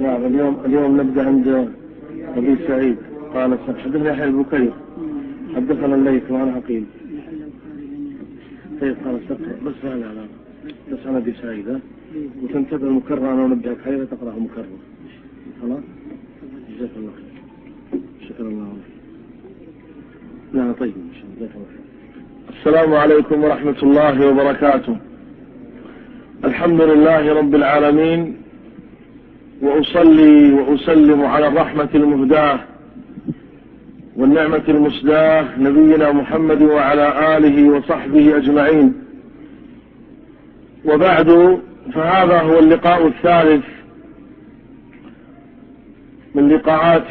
نعم. اليوم نبدأ عند أبي سعيد قال حدثنا يحيى بن بكير حدثنا الليث وعن عقيل. طيب قال بس بس أنا أبي سعيد وتنتبه المكرر أنا ونبدأ حيث تقرأ مكرر. خلاص جزاك الله خير. شكرا الله. لا طيب جزاك الله خير. السلام عليكم ورحمة الله وبركاته. الحمد لله رب العالمين، وأصلي وأسلم على الرحمة المهداة والنعمة المسداة نبينا محمد وعلى آله وصحبه أجمعين. وبعد، فهذا هو اللقاء الثالث من لقاءات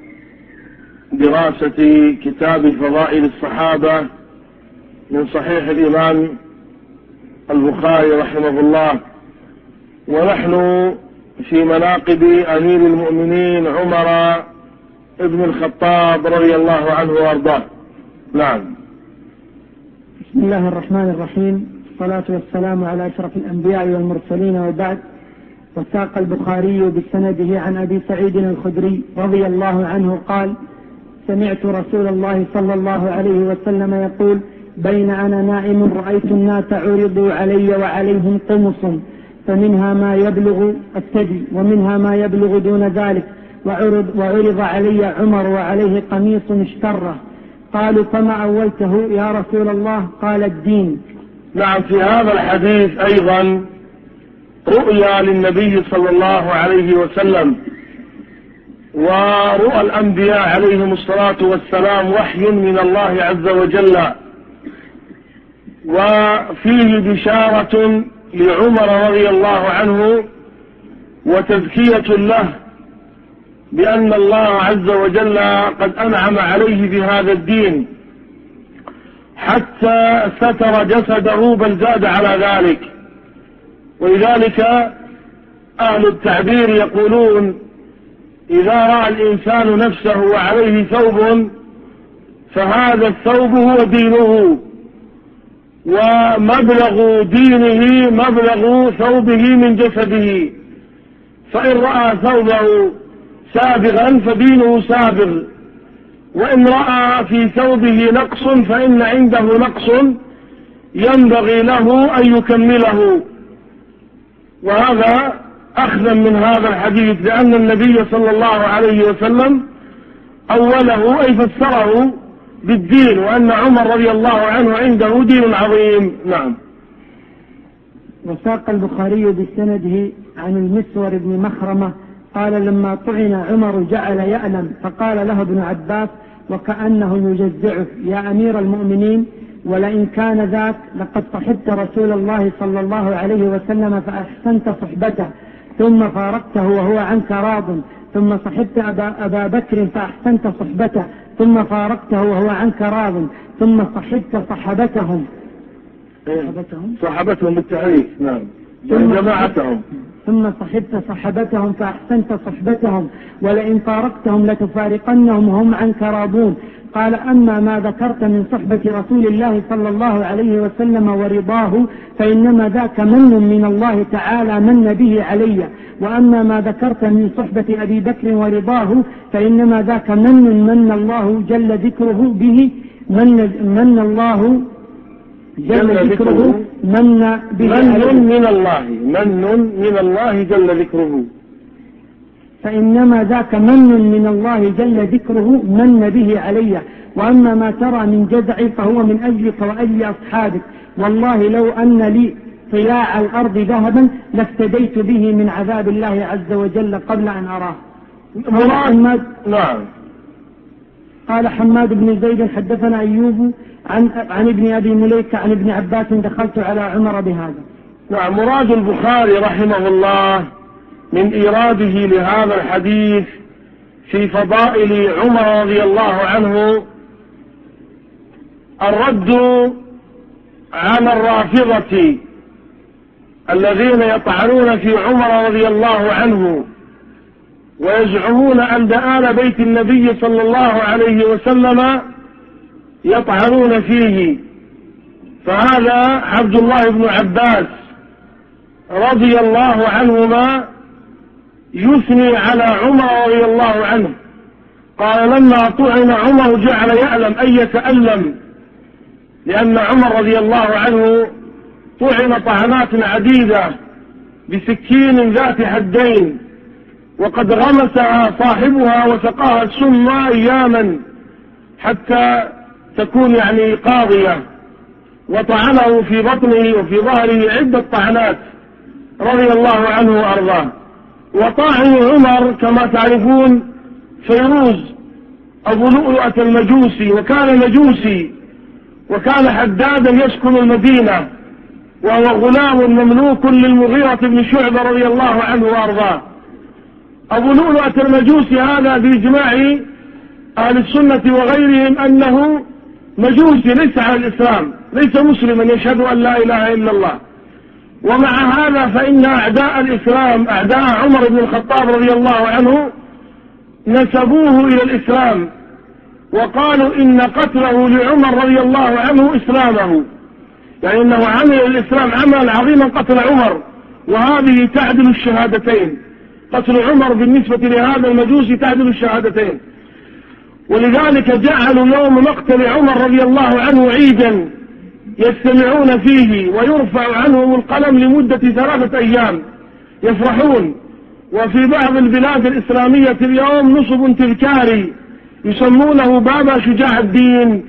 دراسة كتاب فضائل الصحابة من صحيح الإمام البخاري رحمه الله، ونحن في مناقب أمير المؤمنين عمر ابن الخطاب رضي الله عنه وارضاه. نعم. بسم الله الرحمن الرحيم، الصلاة والسلام على أشرف الأنبياء والمرسلين، وبعد. وساق البخاري بسنده عن أبي سعيد الخدري رضي الله عنه قال: سمعت رسول الله صلى الله عليه وسلم يقول: بين أنا نائم رأيت الناس عرضوا علي وعليهم قمص، فمنها ما يبلغ الثدي ومنها ما يبلغ دون ذلك، وعرض علي عمر وعليه قميص اشتره. قالوا: فما أولته يا رسول الله؟ قال: الدين. نعم. في هذا الحديث أيضا رؤيا للنبي صلى الله عليه وسلم، ورؤى الأنبياء عليهم الصلاة والسلام وحي من الله عز وجل، وفيه بشارة لعمر رضي الله عنه وتزكية له بأن الله عز وجل قد أنعم عليه بهذا الدين حتى ستر جسده، بل زاد على ذلك. ولذلك أهل التعبير يقولون: إذا رأى الإنسان نفسه وعليه ثوب فهذا الثوب هو دينه، ومبلغ دينه مبلغ ثوبه من جسده. فإن رأى ثوبه سابغا فدينه سابغ، وإن رأى في ثوبه نقص فإن عنده نقص ينبغي له أن يكمله. وهذا أخذا من هذا الحديث، لأن النبي صلى الله عليه وسلم أوله أي فسره بالدين، وأن عمر رضي الله عنه عنده دين عظيم. نعم. وساق البخاري بسنده عن المسور بن مخرمة قال: لما طعن عمر جعل يألم، فقال له ابن عباس وكأنه يجزعه: يا أمير المؤمنين، ولئن كان ذاك لقد صحبت رسول الله صلى الله عليه وسلم فأحسنت صحبته، ثم فارقته وهو عنك راض، ثم صحبت أبا بكر فأحسنت صحبته، ثم فارقته وهو عنك راض، ثم صحبت صحبتهم بالتعريف. نعم. جماعتهم. ثم صحبت صحبتهم فأحسنت صحبتهم، ولئن فارقتهم لتفارقنهم وهم عنك راضون. قال: أما ما ذكرت من صحبة رسول الله صلى الله عليه وسلم ورضاه فإنما ذاك من من الله تعالى من به علي، وأما ما ذكرت من صحبة أبي بكر ورضاه فإنما ذاك من الله جل ذكره به، من الله جل ذكره من من الله جل ذكره، فإنما ذاك من الله جل ذكره من به علي، وأما ما ترى من جزعي فهو من أجلك وأجل أصحابك، والله لو أن لي طلاع الأرض ذهبا لافتديت به من عذاب الله عز وجل قبل أن أراه. نعم. قال حماد بن زيد: حدثنا أيوب عن ابن أبي مليكة عن ابن عباس: دخلت على عمر بهذا. نعم. مراد البخاري رحمه الله من إيراده لهذا الحديث في فضائل عمر رضي الله عنه الرد على الرافضة الذين يطعنون في عمر رضي الله عنه ويزعمون أن آل بيت النبي صلى الله عليه وسلم يطعنون فيه. فهذا عبد الله بن عباس رضي الله عنهما يثني على عمر رضي الله عنه. قال لما طعن عمر جعل يألم أي يتألم، لأن عمر رضي الله عنه طعن طعنات عديدة بسكين ذات حدين، وقد غمسها صاحبها وسقاها السم أياما حتى تكون يعني قاضية، وطعنه في بطنه وفي ظهره عدة طعنات رضي الله عنه وأرضاه. وطاعن عمر كما تعرفون فيروز أبو لؤلؤة المجوسي، وكان مجوسي وكان حدادا يسكن المدينة، وهو غلام مملوك للمغيرة بن شعبة رضي الله عنه وأرضاه. أبو لؤلؤة المجوسي هذا بإجماع أهل السنة وغيرهم أنه مجوسي ليس على الإسلام، ليس مسلما يشهد أن لا إله إلا الله. ومع هذا فإن أعداء الإسلام أعداء عمر بن الخطاب رضي الله عنه نسبوه إلى الإسلام، وقالوا إن قتله لعمر رضي الله عنه إسلامه، يعني أنه عمل الإسلام عمل عظيما قتل عمر، وهذه تعدل الشهادتين. قتل عمر بالنسبة لهذا المجوسي تعدل الشهادتين. ولذلك جعلوا يوم مقتل عمر رضي الله عنه عيدا يجتمعون فيه ويرفع عنهم القلم لمدة 3 أيام يفرحون. وفي بعض البلاد الإسلامية اليوم نصب تذكاري يسمونه بابا شجاع الدين،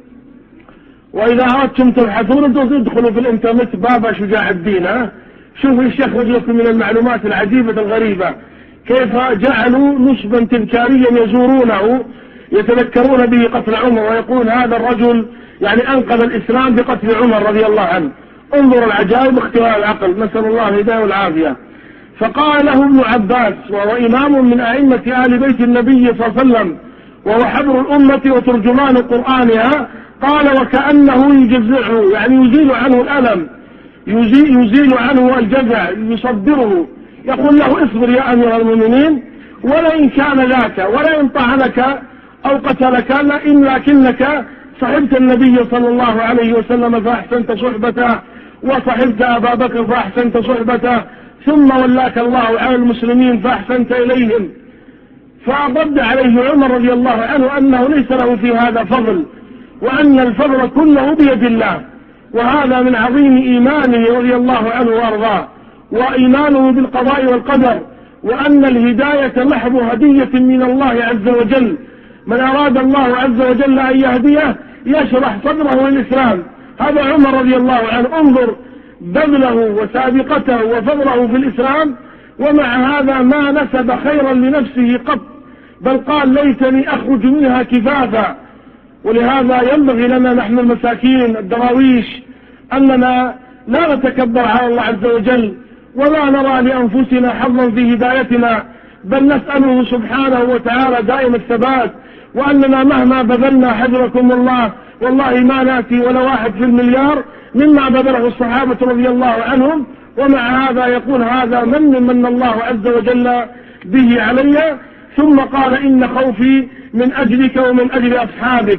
وإذا أردتم تبحثون تدخلوا في الإنترنت بابا شجاع الدين، شوفوا يخرج لكم من المعلومات العجيبة الغريبة كيف جعلوا نصبا تذكاريا يزورونه يتذكرون به قتل عمر، ويقول هذا الرجل يعني أنقذ الإسلام بقتل عمر رضي الله عنه. انظر العجائب اختراع العقل، نسأل الله الهداية والعافية. فقال له ابن عباس وهو إمام من أئمة آل بيت النبي صلى الله عليه وسلم، وهو حبر الأمة وترجمان قرآنها، قال وكأنه يجزعه، يعني يزيل عنه الألم، يزيل عنه الجزع، يصبره، يقول له اصبر يا أمير المؤمنين، ولئن كان ذاك ولئن طعنك أو قتلك لكنك صحبت النبي صلى الله عليه وسلم فأحسنت صحبته، وصحبت أبا بكر فأحسنت صحبته، ثم ولاك الله على المسلمين فأحسنت إليهم. فأرد عليه عمر رضي الله عنه أنه ليس له في هذا فضل، وأن الفضل كله بيد الله، وهذا من عظيم إيمانه رضي الله عنه وأرضاه، وإيمانه بالقضاء والقدر، وأن الهداية محض هدية من الله عز وجل. من أراد الله عز وجل أن يهديه يشرح صدره للإسلام. هذا عمر رضي الله عنه، انظر بذله وسابقته وفضله في الإسلام، ومع هذا ما نسب خيرا لنفسه قط، بل قال ليتني أخرج منها كفافا. ولهذا ينبغي لنا نحن المساكين الدراويش أننا لا نتكبر على الله عز وجل، ولا نرى لأنفسنا حظا في هدايتنا، بل نسأله سبحانه وتعالى دائم الثبات، وأننا مهما بذلنا حذركم الله والله ما نأتي ولا 1 في المليار مما بذله الصحابة رضي الله عنهم. ومع هذا يقول هذا من الله عز وجل به علي. ثم قال إن خوفي من أجلك ومن أجل أصحابك،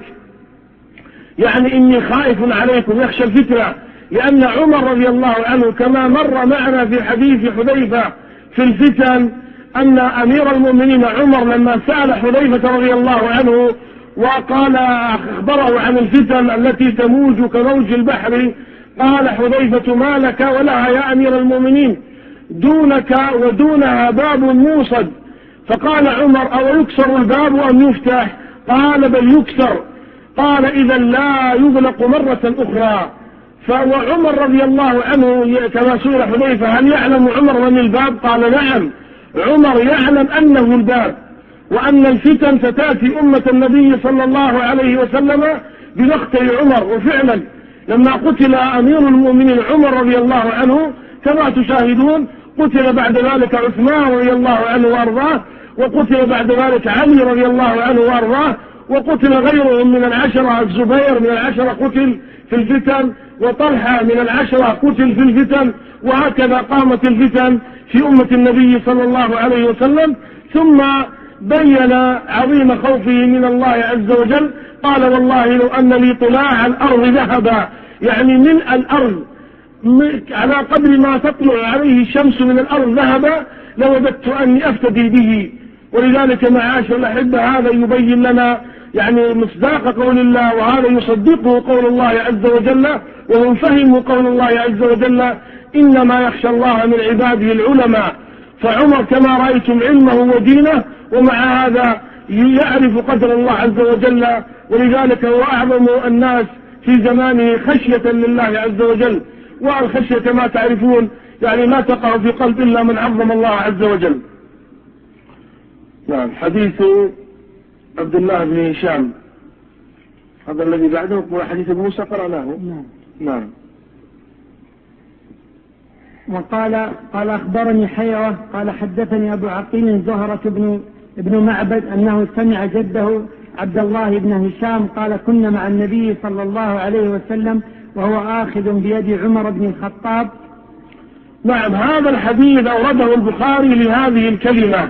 يعني إني خائف عليكم، يخشى الفتنة، لأن عمر رضي الله عنه كما مر معنا في حديث حذيفة في الفتن أن أمير المؤمنين عمر لما سأل حذيفة رضي الله عنه وقال أخبره عن الفتن التي تموج كموج البحر، قال حذيفة ما لك ولها يا أمير المؤمنين، دونك ودونها باب موصد. فقال عمر أو يكسر الباب أم يفتح؟ قال بل يكسر. قال إذا لا يغلق مرة أخرى. فعمر رضي الله عنه كما سئل حذيفة هل يعلم عمر من الباب؟ قال نعم، عمر يعلم أنه الباب، وأن الفتن ستأتي أمة النبي صلى الله عليه وسلم بمقتل عمر. وفعلا لما قتل أمير المؤمنين عمر رضي الله عنه كما تشاهدون، قتل بعد ذلك عثمان رضي الله عنه وأرضاه، وقتل بعد ذلك علي رضي الله عنه وأرضاه، وقتل غيرهم من العشرة، الزبير من العشرة قتل في الفتن، وطلحة من العشرة قتل في الفتن، وهكذا قامت الفتن في أمة النبي صلى الله عليه وسلم. ثم بين عظيم خوفه من الله عز وجل، قال والله لو أن لي طلاع الأرض ذهبا، يعني من الأرض على قدر ما تطلع عليه الشمس من الأرض ذهبا لوددت أني أفتدي به. ولذلك معاشر الأحبة هذا يبين لنا يعني مصداق قول الله، وهذا يصدقه قول الله عز وجل، وهم فهموا قول الله عز وجل إنما يخشى الله من عباده العلماء. فعمر كما رأيتم علمه ودينه، ومع هذا يعرف قدر الله عز وجل، ولذلك هو أعظم الناس في زمانه خشية لله عز وجل. والخشية كما تعرفون يعني لا تقع في قلب إلا من عظم الله عز وجل. نعم. حديث عبد الله بن هشام هذا الذي بعده هو حديث موسى قرأناه. نعم. وقال أخبرني حيرة قال حدثني أبو عقيل زهرة ابن معبد أنه سمع جده عبد الله بن هشام قال كنا مع النبي صلى الله عليه وسلم وهو آخذ بيد عمر بن الخطاب. نعم. هذا الحديث أورده البخاري لهذه الكلمة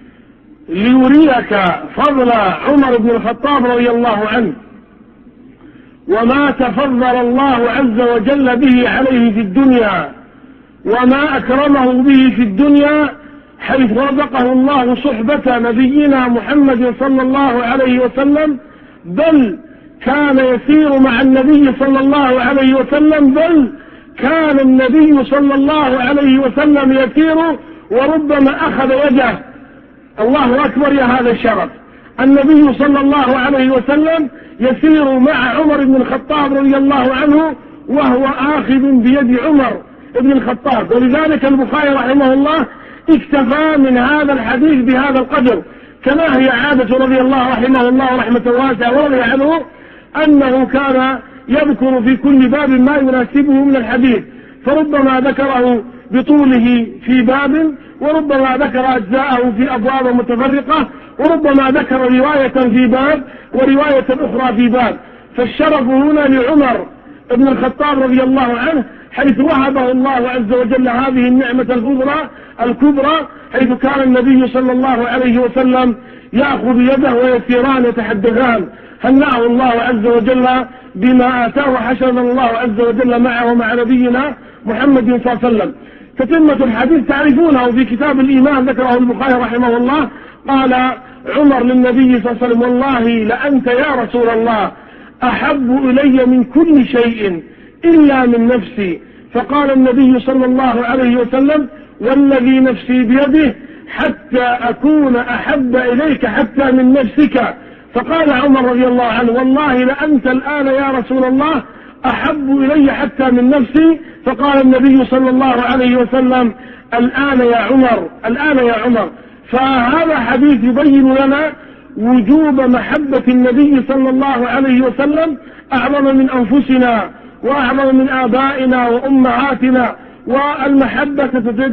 ليريك فضل عمر بن الخطاب رضي الله عنه، وما تفضل الله عز وجل به عليه في الدنيا، وما أكرمه به في الدنيا، حيث رزقه الله صحبة نبينا محمد صلى الله عليه وسلم، بل كان يسير مع النبي صلى الله عليه وسلم، بل كان النبي صلى الله عليه وسلم يسير وربما أخذ يده. الله أكبر يا هذا الشرف. النبي صلى الله عليه وسلم يسير مع عمر بن الخطاب رضي الله عنه وهو آخذ بيد عمر بن الخطاب. ولذلك البخاري رحمه الله اكتفى من هذا الحديث بهذا القدر، كما هي عادة رضي الله رحمه الله رحمة واسعة ورضي عنه أنه كان يذكر في كل باب ما يناسبه من الحديث، فربما ذكره بطوله في باب، وربما ذكر أجزاءه في أبواب متفرقة، وربما ذكر رواية في باب ورواية أخرى في باب. فالشرف هنا لعمر بن الخطاب رضي الله عنه، حيث وهبه الله عز وجل هذه النعمة الكبرى، حيث كان النبي صلى الله عليه وسلم يأخذ يده ويسيران يتحدثان. هنأه الله عز وجل بما آتاه وحشرنا الله عز وجل معه ومع نبينا محمد صلى الله عليه وسلم. تتمة الحديث تعرفونه في كتاب الإيمان، ذكره البخاري رحمه الله. قال عمر للنبي صلى الله عليه وسلم والله لأنت يا رسول الله أحب إلي من كل شيء إلا من نفسي. فقال النبي صلى الله عليه وسلم والذي نفسي بيده حتى أكون أحب إليك حتى من نفسك. فقال عمر رضي الله عنه والله لأنت الآن يا رسول الله أحب إلي حتى من نفسي. فقال النبي صلى الله عليه وسلم الآن يا عمر، الآن يا عمر. فهذا حديث يبين لنا وجوب محبة النبي صلى الله عليه وسلم أعظم من أنفسنا وأعظم من آبائنا وأمهاتنا، والمحبة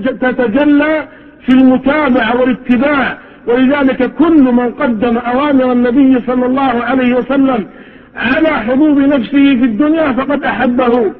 تتجلى في المتابعة والاتباع. ولذلك كل من قدم أوامر النبي صلى الله عليه وسلم على حظوظ نفسه في الدنيا فقد أحبه.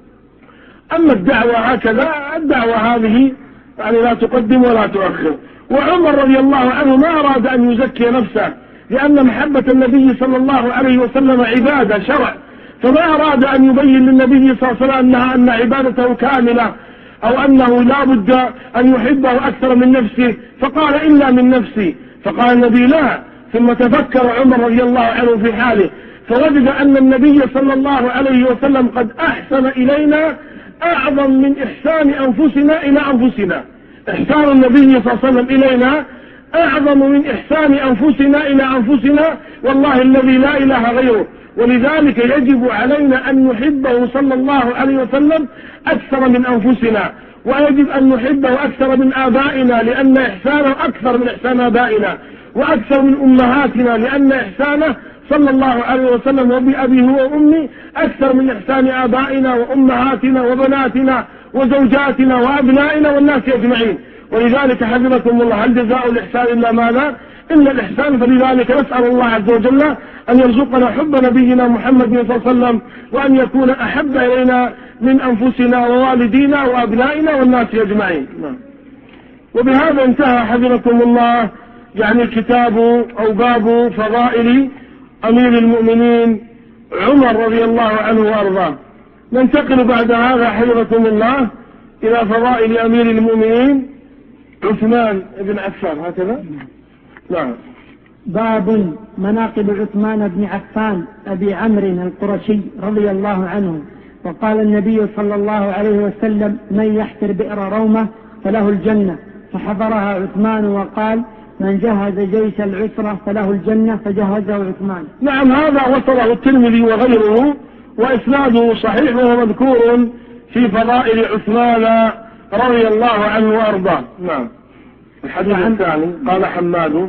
أما الدعوة هكذا، الدعوة هذه يعني لا تقدم ولا تؤخر. وعمر رضي الله عنه ما أراد أن يزكي نفسه، لأن محبة النبي صلى الله عليه وسلم عبادة شرع، فما أراد أن يبين للنبي صلى الله عليه وسلم أن عبادته كاملة أو أنه لا بد أن يحبه أكثر من نفسه، فقال إلا من نفسي. فقال النبي لا. ثم تفكر عمر رضي الله عنه في حاله، فوجد أن النبي صلى الله عليه وسلم قد أحسن إلينا أعظم من إحسان أنفسنا إلى أنفسنا. إحسان النبي صلى الله عليه وسلم إلينا أعظم من إحسان أنفسنا إلى أنفسنا، والله الذي لا إله غيره. ولذلك يجب علينا أن نحبه صلى الله عليه وسلم أكثر من أنفسنا، ويجب أن نحبه أكثر من آبائنا لأن إحسانه أكثر من إحسان آبائنا، وأكثر من أمهاتنا لأن إحسانه صلى الله عليه وسلم وبأبيه وأمي أكثر من إحسان آبائنا وأمهاتنا وبناتنا وزوجاتنا وأبنائنا والناس أجمعين. ولذلك حفظكم الله هل جزاء الإحسان إلا ماذا؟ إلا الإحسان. فلذلك نسأل الله عز وجل أن يرزقنا حب نبينا محمد صلى الله عليه وسلم، وأن يكون أحب إلينا من أنفسنا ووالدينا وأبنائنا والناس أجمعين. وبهذا انتهى حفظكم الله يعني الكتاب أو باب فضائل أمير المؤمنين عمر رضي الله عنه وأرضاه. ننتقل بعد هذا حفظكم الله إلى فضائل أمير المؤمنين عثمان بن عفان هكذا. نعم. باب مناقب عثمان بن عفان أبي عمرو القرشي رضي الله عنه. وقال النبي صلى الله عليه وسلم: من يحفر بئر رومة فله الجنة، فحضرها عثمان وقال: من جهز جيش العسرة فله الجنة، فجهزه عثمان. نعم، هذا وصله الترمذي وغيره وإسناده صحيح، وهو مذكور في فضائل عثمان رضي الله عنه وأرضاه. نعم. الحديث الثاني قال حماد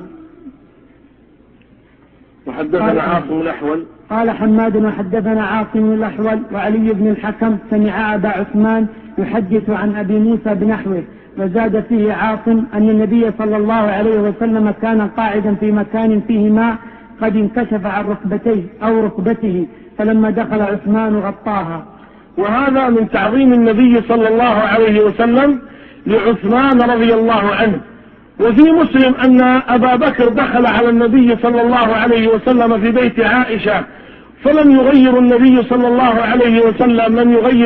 وحدثنا عاصم الأحول. قال حماد وحدثنا عاصم الأحول وعلي بن الحكم سمع أبا عثمان يحدث عن أبي موسى بنحوه، وزاد فيه عاصم أن النبي صلى الله عليه وسلم كان قاعدا في مكان فيه ماء قد انكشف عن ركبتيه أو ركبته، فلما دخل عثمان غطاها. وهذا من تعظيم النبي صلى الله عليه وسلم لعثمان رضي الله عنه. وفي مسلم أن أبا بكر دخل على النبي صلى الله عليه وسلم في بيت عائشة، فلم يغير النبي صلى الله عليه وسلم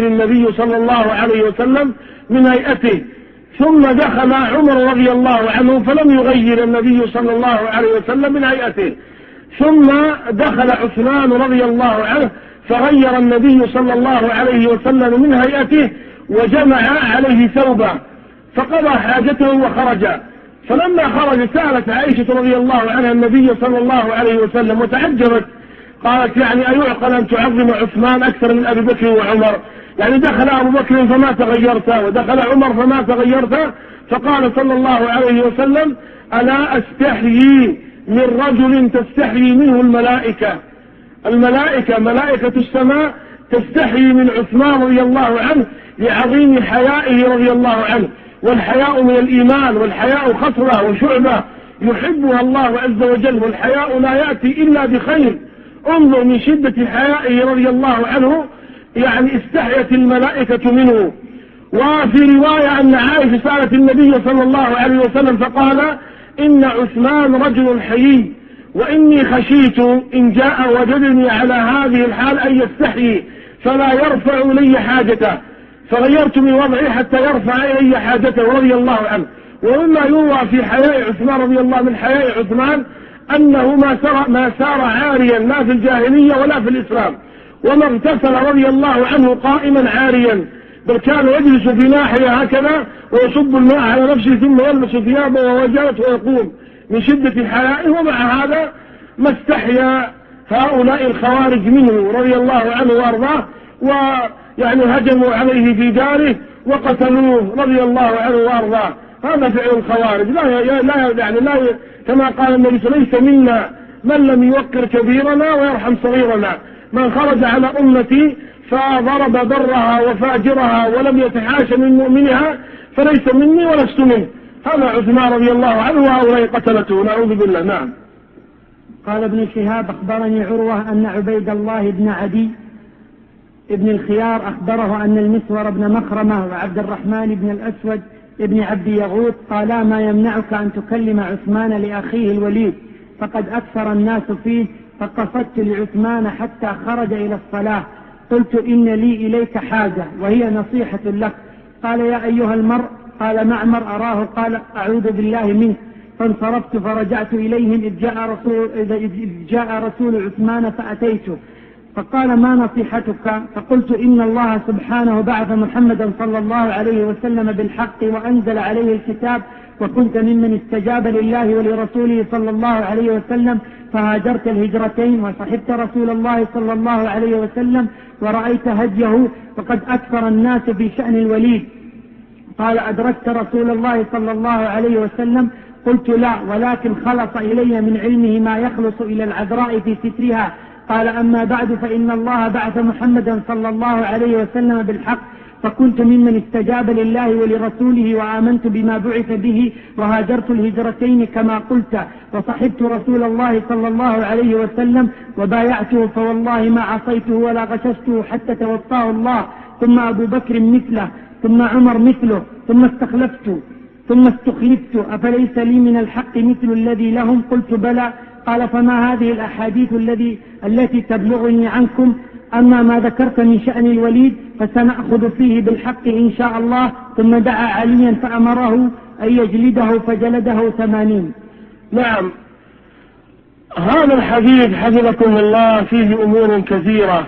من هيئته، ثم دخل عمر رضي الله عنه فلم يغير النبي صلى الله عليه وسلم من هيئته، ثم دخل عثمان رضي الله عنه فغير النبي صلى الله عليه وسلم من هيئته وجمع عليه ثوبه فقضى حاجته وخرج. فلما خرج سألت عائشة رضي الله عنها النبي صلى الله عليه وسلم وتعجبت، قالت: يعني أيعقل أن تعظم عثمان أكثر من أبي بكر وعمر؟ يعني دخل أبو بكر فما تغيرت ودخل عمر فما تغيرت. فقال صلى الله عليه وسلم: ألا أستحيي من رجل تستحيي منه الملائكة ملائكة السماء تستحيي من عثمان رضي الله عنه لعظيم حيائه رضي الله عنه. والحياء من الإيمان، والحياء خصلة وشعبة يحبها الله عز وجل، والحياء لا يأتي إلا بخير. انظر من شدة حيائه رضي الله عنه، يعني استحيت الملائكة منه. وفي رواية أن عائشة سألت النبي صلى الله عليه وسلم فقال: إن عثمان رجل حيي، وإني خشيت إن جاء وجدني على هذه الحال أن يستحيي فلا يرفع إلي حاجته، فغيرت من وضعي حتى يرفع إلي حاجته رضي الله عنه. ومما يروى في حياء عثمان رضي الله من حياء عثمان أنه ما سار عاريا لا في الجاهلية ولا في الإسلام، وما اغتسل رضي الله عنه قائما عاريا، بل كان يجلس في ناحية هكذا ويصب الماء على نفسه ثم يلبس ثيابه ووجهته ويقوم من شدة حيائه. ومع هذا ما استحيا هؤلاء الخوارج منه رضي الله عنه وأرضاه، ويعني هجموا عليه في داره وقتلوه رضي الله عنه وأرضاه. هذا فعل الخوارج، لا كما قال النبي: ليس منا من لم يوقر كبيرنا ويرحم صغيرنا. من خرج على أمتي فضرب برها وفاجرها ولم يتحاشى من مؤمنها فليس مني ولست منه. هذا عثمان رضي الله عنه وهؤلاء قتلته، نعوذ بالله. نعم. قال ابن شهاب: أخبرني عروة أن عبيد الله بن عدي ابن الخيار أخبره أن المسور بن مخرمة وعبد الرحمن بن الأسود ابن عبد يغوث قالا: ما يمنعك أن تكلم عثمان لأخيه الوليد، فقد أكثر الناس فيه، فقصدت لعثمان حتى خرج إلى الصلاة، قلت: إن لي إليك حاجة وهي نصيحة لك. قال: يا أيها المرء. قال معمر: أراه. قال: أعوذ بالله منك. فانصرفت فرجعت إليهم إذ جاء رسول عثمان فأتيته، فقال: ما نصيحتك؟ فقلت: إن الله سبحانه بعث محمدا صلى الله عليه وسلم بالحق وأنزل عليه الكتاب، وكنت ممن استجاب لله ولرسوله صلى الله عليه وسلم، فهاجرت الهجرتين وصحبت رسول الله صلى الله عليه وسلم ورأيت هديه، وقد أكثر الناس في شأن الوليد. قال: أدركت رسول الله صلى الله عليه وسلم؟ قلت: لا، ولكن خلص إلي من علمه ما يخلص إلى العذراء في سترها. قال: أما بعد، فإن الله بعث محمدا صلى الله عليه وسلم بالحق، فكنت ممن استجاب لله ولرسوله وآمنت بما بعث به، وهاجرت الهجرتين كما قلت، وصحبت رسول الله صلى الله عليه وسلم وبايعته، فوالله ما عصيته ولا غششته حتى توفاه الله، ثم أبو بكر مثله، ثم عمر مثله، ثم استخلفت، أفليس لي من الحق مثل الذي لهم؟ قلت: بلى. قال: فما هذه الأحاديث التي تبلغني عنكم؟ أما ما ذكرت من شأن الوليد فسنأخذ فيه بالحق إن شاء الله. ثم دعا عليا فأمره أن يجلده فجلده 80. نعم، هذا الحديث حفظكم الله فيه أمور كثيرة.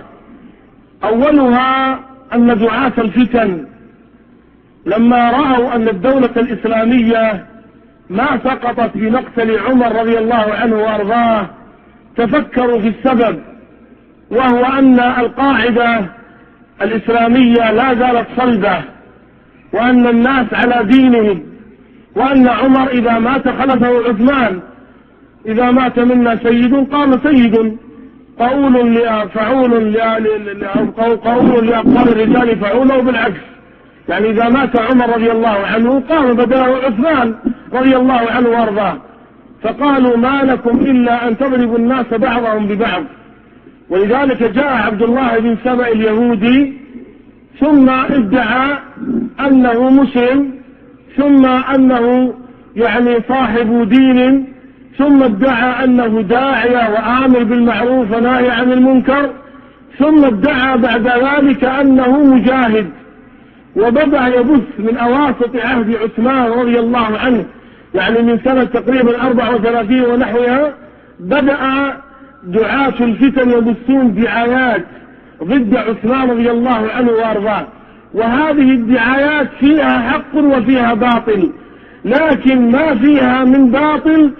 أولها أن دعاة الفتن لما رأوا أن الدولة الإسلامية ما سقطت بمقتل عمر رضي الله عنه وأرضاه تفكروا في السبب، وهو أن القاعدة الإسلامية لا زالت صلبة، وأن الناس على دينهم، وأن عمر إذا مات خلفه عثمان، إذا مات منا سيد قام سيد، قول لأبطال الرجال فعول، أو بالعكس، يعني إذا مات عمر رضي الله عنه قام بدله عثمان رضي الله عنه وارضاه. فقالوا ما لكم إلا أن تضربوا الناس بعضهم ببعض. ولذلك جاء عبد الله بن سبأ اليهودي ثم ادعى أنه مسلم، ثم أنه يعني صاحب دين، ثم ادعى أنه داعية وآمر بالمعروف وناهي عن المنكر، ثم ادعى بعد ذلك أنه مجاهد، وبدأ يبث من أواسط عهد عثمان رضي الله عنه، يعني من سنة تقريبا 34 ونحوها، بدأ دعاة الفتن يبثون دعايات ضد عثمان رضي الله عنه وارضاه. وهذه الدعايات فيها حق وفيها باطل، لكن ما فيها من باطل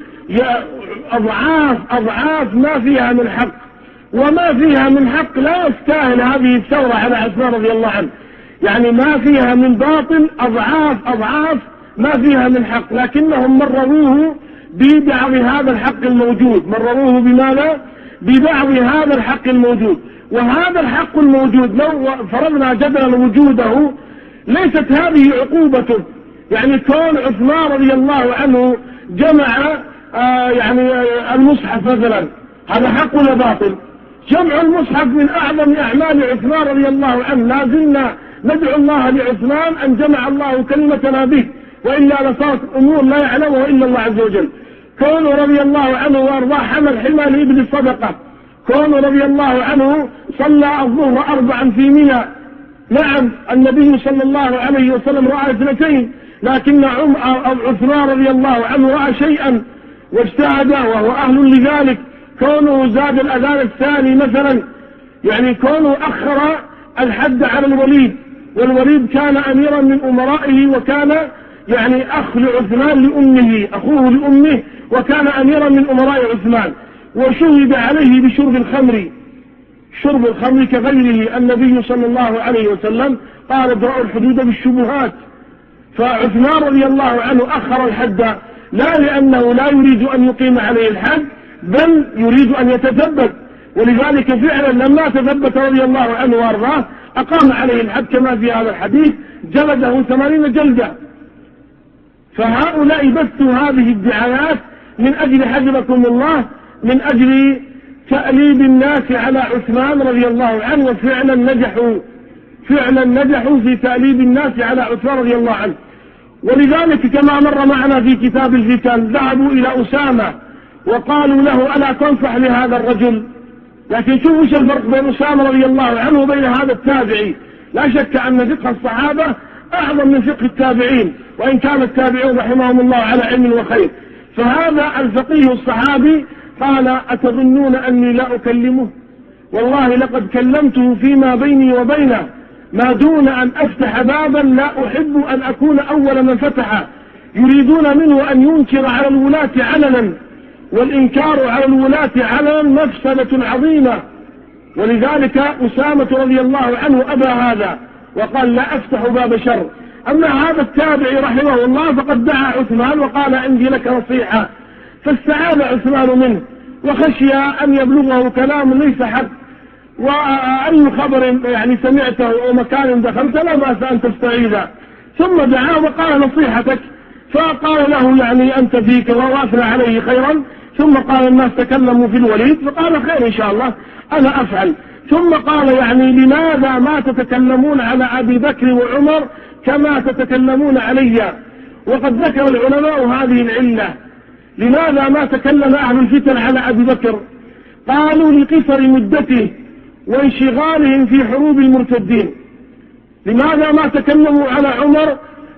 أضعاف ما فيها من حق، وما فيها من حق لا يستاهل هذه الثورة على عثمان رضي الله عنه. يعني ما فيها من باطل أضعاف ما فيها من حق، لكنهم مرروه ببعض هذا الحق الموجود. مرروه بماذا؟ ببعض هذا الحق الموجود. وهذا الحق الموجود لو فرضنا جدلا وجوده ليست هذه عقوبته. يعني كون عثمان رضي الله عنه جمع يعني المصحف مثلا، هذا حق ولا باطل؟ جمع المصحف من أعظم أعمال عثمان رضي الله عنه، لازلنا ندعو الله لعثمان أن جمع الله كلمتنا به، وإلا لصارت أمور لا يعلمها إلا الله عز وجل. كون رضي الله عنه وارضاه حمل حمى لإبل الصدقة، كون رضي الله عنه صلى الظهر 4 في منى. نعم، النبي صلى الله عليه وسلم رأى 2، لكن عثمان رضي الله عنه رأى شيئا واجتهد وهو أهل لذلك. كونه زاد الأذان الثاني مثلا، يعني كونه أخر الحد على الوليد، والوليد كان أميرا من أمرائه، وكان يعني أخ لعثمان لأمه، أخوه لأمه، وكان أميرا من أمراء عثمان. وشهد عليه بشرب الخمر، شرب الخمر كغيره. النبي صلى الله عليه وسلم قال ادرأوا الحدود بالشبهات. فعثمان رضي الله عنه أخر الحد لا لأنه لا يريد أن يقيم عليه الحد، بل يريد أن يتثبت. ولذلك فعلا لما تثبت رضي الله عنه وارضاه أقام عليه الحد كما في هذا الحديث، جلده 80 جلدة. فهؤلاء بثوا هذه الدعايات من أجل حفظكم الله، من أجل تأليب الناس على عثمان رضي الله عنه، وفعلا نجحوا في تأليب الناس على عثمان رضي الله عنه. ولذلك كما مر معنا في كتاب الفتن ذهبوا إلى أسامة وقالوا له ألا تنصح لهذا الرجل؟ لكن شوفوا ايش الفرق بين أسامة رضي الله عنه وبين هذا التابعي. لا شك أن فقه الصحابة أعظم من فقه التابعين، وإن كان التابعون رحمهم الله على علم وخير. فهذا الفقيه الصحابي قال أتظنون أني لا أكلمه؟ والله لقد كلمته فيما بيني وبينه، ما دون أن أفتح بابا لا أحب أن أكون أول من فتح. يريدون منه أن ينكر على الولاة علنا، والإنكار على الولاة علنا مفسدة عظيمة. ولذلك أسامة رضي الله عنه أبى هذا وقال لا أفتح باب شر. أما هذا التابعي رحمه الله فقد دعا عثمان وقال عندي لك نصيحة، فاستعان عثمان منه وخشي أن يبلغه كلام ليس حق، وأي خبر يعني سمعته أو مكان دخلت لا بأس أن تستعيذه. ثم دعاه وقال نصيحتك، فقال له يعني أنت فيك، وأثنى عليه خيرا. ثم قال الناس تكلموا في الوليد، فقال خير إن شاء الله أنا أفعل. ثم قال يعني لماذا ما تتكلمون على أبي بكر وعمر كما تتكلمون علي؟ وقد ذكر العلماء هذه العلة، لماذا ما تكلم أهل الفتن على أبي بكر؟ قالوا لقصر مدته وانشغالهم في حروب المرتدين. لماذا ما تكلموا على عمر؟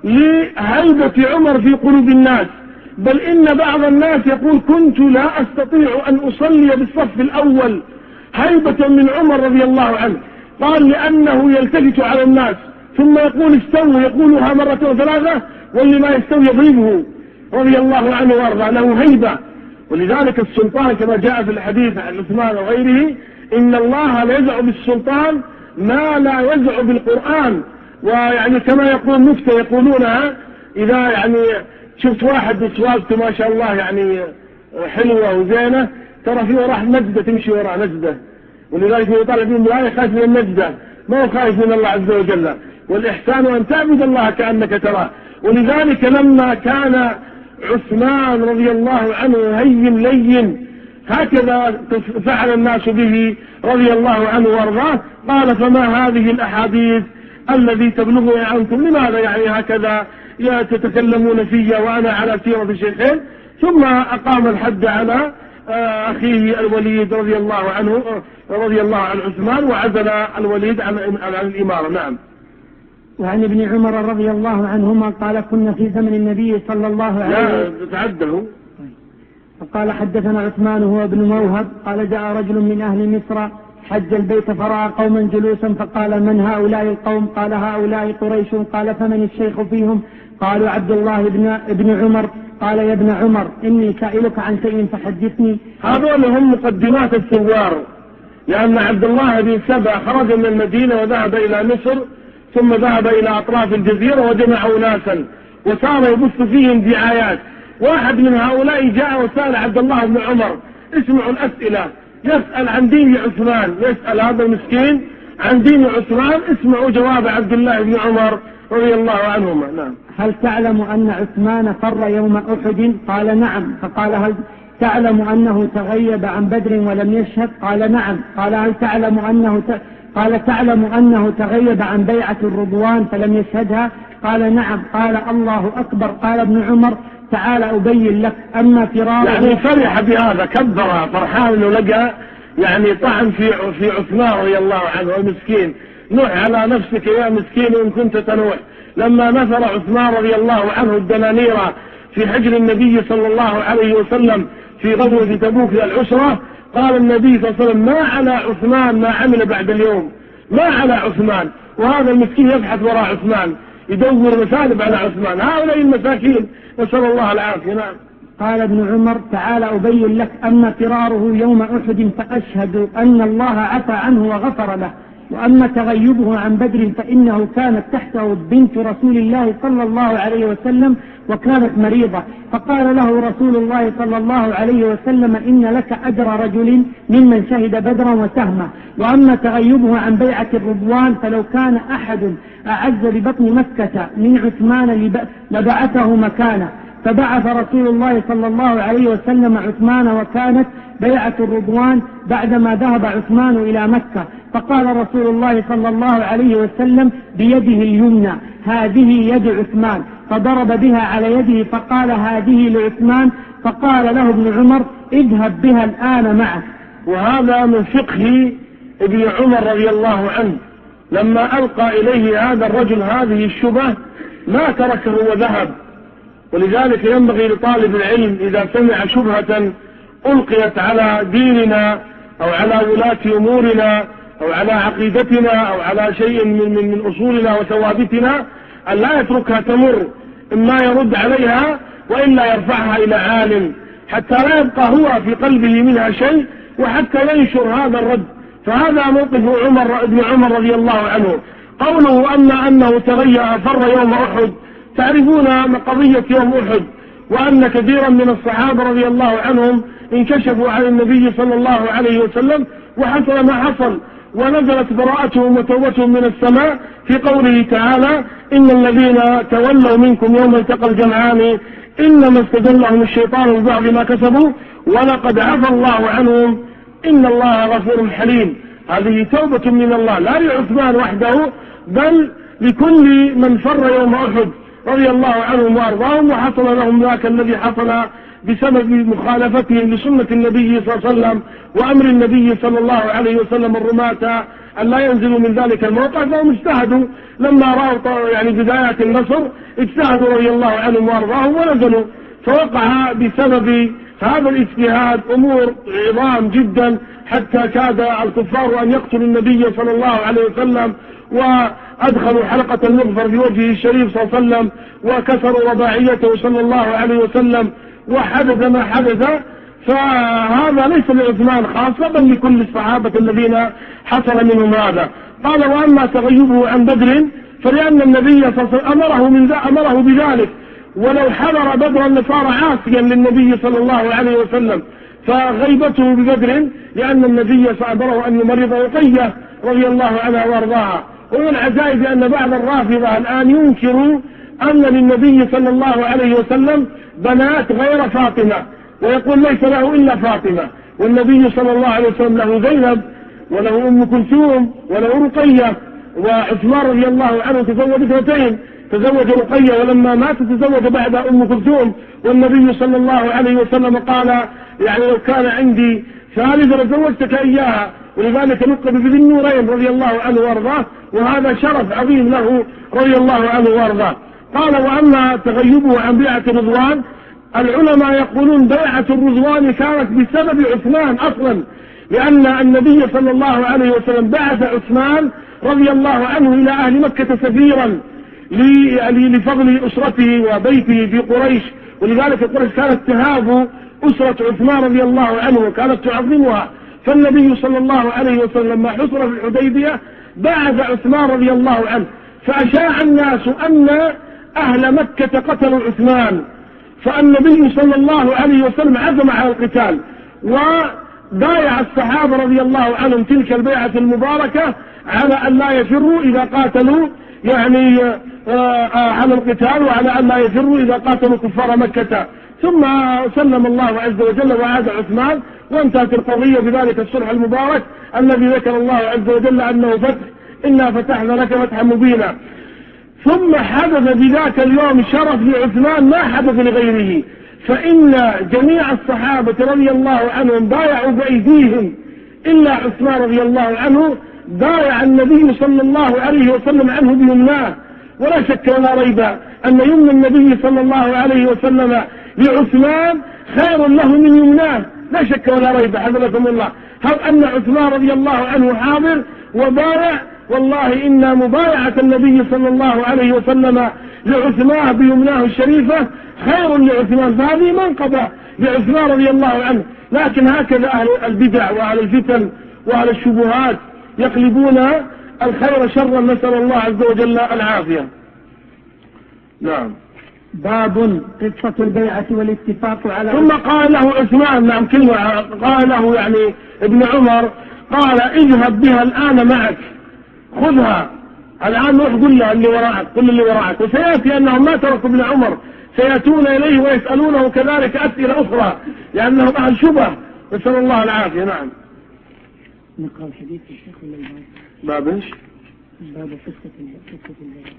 لهيبة عمر في قلوب الناس، بل إن بعض الناس يقول كنت لا أستطيع أن أصلي بالصف الأول هيبة من عمر رضي الله عنه. قال لأنه يلتفت على الناس ثم يقول استووا، يقولها مرة وثلاثة، واللي ما يستوي يضربه رضي الله عنه وارضاه، له هيبة. ولذلك السلطان كما جاء في الحديث عن عثمان وغيره إن الله لا يزع بالسلطان ما لا يزع بالقرآن. ويعني كما يقول نكتة يقولونها إذا يعني شفت واحد بسواقته ما شاء الله يعني حلوة وزينة، ترى فيه راح نجدة تمشي وراء نجدة، ولذلك يطالع فيهم لا يخاف من النجدة، ما هو خايف من الله عز وجل. والإحسان أن تعبد الله كأنك تراه. ولذلك لما كان عثمان رضي الله عنه هين لين هكذا فعل الناس به رضي الله عنه وارضاه. قال فما هذه الأحاديث الذي تبلغني عنكم، لماذا يعني هكذا تتكلمون في وأنا على سيرة شيخين؟ ثم أقام الحد على أخيه الوليد رضي الله عنه رضي الله عن عثمان، وعزل الوليد عن الإمارة. نعم. وعن ابن عمر رضي الله عنهما قال كنا في زمن النبي صلى الله عليه وسلم. لا تعدله. فقال حدثنا عثمان هو ابن موهب قال جاء رجل من أهل مصر حج البيت فرأى قوما جلوسا فقال من هؤلاء القوم؟ قال هؤلاء قريش. قال فمن الشيخ فيهم؟ قالوا عبد الله ابن عمر. قال يا ابن عمر إني سائلك عن شيء فحدثني. هذول هم مقدمات الثوار، لأن عبد الله بن سبأ خرج من المدينة وذهب إلى مصر، ثم ذهب إلى أطراف الجزيرة وجمع ناسا وصار يبث فيهم دعايات. واحد من هؤلاء جاء وسأل عبد الله بن عمر، اسمعوا الأسئلة، يسأل عن دين عثمان، يسأل هذا المسكين عن دين عثمان، اسمعوا جواب عبد الله بن عمر رضي الله عنهما. نعم. هل تعلم أن عثمان فر يوم أحد؟ قال نعم. فقال هل تعلم أنه تغيب عن بدر ولم يشهد؟ قال نعم. قال هل تعلم أنه تغيب عن بيعة الرضوان فلم يشهدها؟ قال نعم. قال الله أكبر. قال ابن عمر تعال أبين لك. أما فراره يعني فرح بهذا، كبر فرحان انه لقى يعني طعن في عثمان رضي الله عنه المسكين. نوح على نفسك يا مسكين إن كنت تنوح. لما نثر عثمان رضي الله عنه الدنانير في حجر النبي صلى الله عليه وسلم في غزوة تبوك العسرة، قال النبي صلى الله عليه وسلم ما على عثمان ما عمل بعد اليوم، ما على عثمان. وهذا المسكين يبحث وراء عثمان، يدور مسالب على عثمان. هؤلاء المساكين نسأل الله العافية. نعم. قال ابن عمر تعال أبين لك. أما فراره يوم أحد فأشهد أن الله عفى عنه وغفر له. وأما تغيبه عن بدر فإنه كانت تحته بنت رسول الله صلى الله عليه وسلم وكانت مريضة، فقال له رسول الله صلى الله عليه وسلم إن لك أجر رجل ممن شهد بدرا وسهمه. وأما تغيبه عن بيعة الرضوان فلو كان أحد أعز ببطن مكة من عثمان لبعثه مكانه. فبعث رسول الله صلى الله عليه وسلم عثمان وكانت بيعة الرضوان بعدما ذهب عثمان إلى مكة. فقال رسول الله صلى الله عليه وسلم بيده اليمنى هذه يد عثمان، فضرب بها على يده فقال هذه لعثمان. فقال له ابن عمر اذهب بها الآن معك. وهذا من فقه ابن عمر رضي الله عنه، لما ألقى إليه هذا الرجل هذه الشبهة ما تركه وذهب. ولذلك ينبغي لطالب العلم إذا سمع شبهة ألقيت على ديننا أو على ولاة أمورنا أو على عقيدتنا أو على شيء من أصولنا وثوابتنا أن لا يتركها تمر، إما يرد عليها وإلا يرفعها إلى عالم حتى لا يبقى هو في قلبه منها شيء، وحتى ينشر هذا الرد. فهذا موقف ابن عمر رضي الله عنه. قوله أنه تغير فر يوم أحد، تعرفون قضية يوم أحد، وأن كثيرا من الصحابة رضي الله عنهم انكشفوا عن النبي صلى الله عليه وسلم وحصل ما حصل، ونزلت براءتهم وتوبتهم من السماء في قوله تعالى إن الذين تولوا منكم يوم التقى الجمعان إنما استدلهم الشيطان ببعض ما كسبوا ولقد عفى الله عنهم إن الله غفور حليم. هذه توبة من الله لا لعثمان وحده بل لكل من فر يوم أحد رضي الله عنهم وأرضاهم، وحصل لهم ذاك الذي حصل بسبب مخالفتهم لسنة النبي صلى الله عليه وسلم وأمر النبي صلى الله عليه وسلم الرماة أن لا ينزلوا من ذلك الموقع، فهم اجتهدوا لما رأوا يعني بدايات النصر، اجتهدوا رضي الله عنهم وأرضاهم ونزلوا. فوقع بسبب هذا الاجتهاد أمور عظام جدا، حتى كاد الكفار أن يقتلوا النبي صلى الله عليه وسلم، وأدخلوا حلقة المغفر في وجهه الشريف صلى الله عليه وسلم، وكسروا رباعيته صلى الله عليه وسلم، وحدث ما حدث. فهذا ليس لعثمان خاصة، بل لكل الصحابة الذين حصل منهم هذا. قال: وأما تغيبه عن بدر فلأن النبي صلى الله عليه وسلم أمره بذلك، ولو حضر بدرا لصار عاصيا للنبي صلى الله عليه وسلم. فغيبته ببدر لأن النبي أمره أن يمرض رقية رضي الله عنها وارضاها. ومن العجائب أن بعض الرافضة الآن ينكروا أن للنبي صلى الله عليه وسلم بنات غير فاطمة، ويقول ليس له إلا فاطمة، والنبي صلى الله عليه وسلم له زينب وله أم كلثوم وله رقية. وعثمان رضي الله عنه تزوج اثنتين، تزوج رقية ولما مات تزوج بعدها أم كلثوم، والنبي صلى الله عليه وسلم قال: يعني لو كان عندي ثالثة لزوجتك إياها. ولذلك لقب بذي النورين رضي الله عنه وارضاه، وهذا شرف عظيم له رضي الله عنه وارضاه. قال: وأما تغيبه عن بيعة رضوان، العلماء يقولون بيعة الرضوان كانت بسبب عثمان أصلا، لأن النبي صلى الله عليه وسلم بعث عثمان رضي الله عنه إلى أهل مكة سفيرا لفضل أسرته وبيته في قريش. ولذلك قريش كانت تهاب أسرة عثمان رضي الله عنه وكانت تعظمها. فالنبي صلى الله عليه وسلم لما حصر في الحديبية بعث عثمان رضي الله عنه، فأشاع الناس أن أهل مكة قتلوا عثمان، فالنبي صلى الله عليه وسلم عزم على القتال، وبايع الصحابة رضي الله عنهم تلك البيعة المباركة على أن لا يفروا إذا قاتلوا، يعني على القتال، وعلى أن لا يفروا إذا قاتلوا كفار مكة. ثم سلم الله عز وجل وعاد عثمان، وانتهت القضية بذلك الصلح المبارك الذي ذكر الله عز وجل أنه فتح، إنا فتحنا لك فتحا مبينا. ثم حدث بذاك اليوم شرف لعثمان ما حدث لغيره، فإن جميع الصحابة رضي الله عنهم بايعوا بأيديهم إلا عثمان رضي الله عنه بايع النبي صلى الله عليه وسلم عنه بيمناه. ولا شك ولا ريب أن يمن النبي صلى الله عليه وسلم لعثمان خير له من يمناه، لا شك ولا ريب حفظكم الله. هل أن عثمان رضي الله عنه حاضر وبايع؟ والله إن مبايعة النبي صلى الله عليه وسلم لعثمان بيمناه الشريفة خير لعثمان، فهذه منقبة لعثمان رضي الله عنه. لكن هكذا أهل البدع وأهل الفتن وأهل الشبهات يقلبون الخير شرا، نسأل الله عز وجل العافية. نعم. باب قصة البيعة والاتفاق على. ثم قال له عثمان، نعم كلمة، قال له يعني ابن عمر، قال: اذهب بها الآن معك، خذها الآن، روح قل لها اللي وراءك، قل اللي وراءك. وسيأتي أنهم ما تركوا ابن عمر، سيأتون إليه ويسألونه كذلك أسئلة أخرى، لأنهم أهل شبه، نسأل الله العافية. نعم. نقرأ الحديث يا شيخ ولا باب ايش؟ باب قصة البيعة.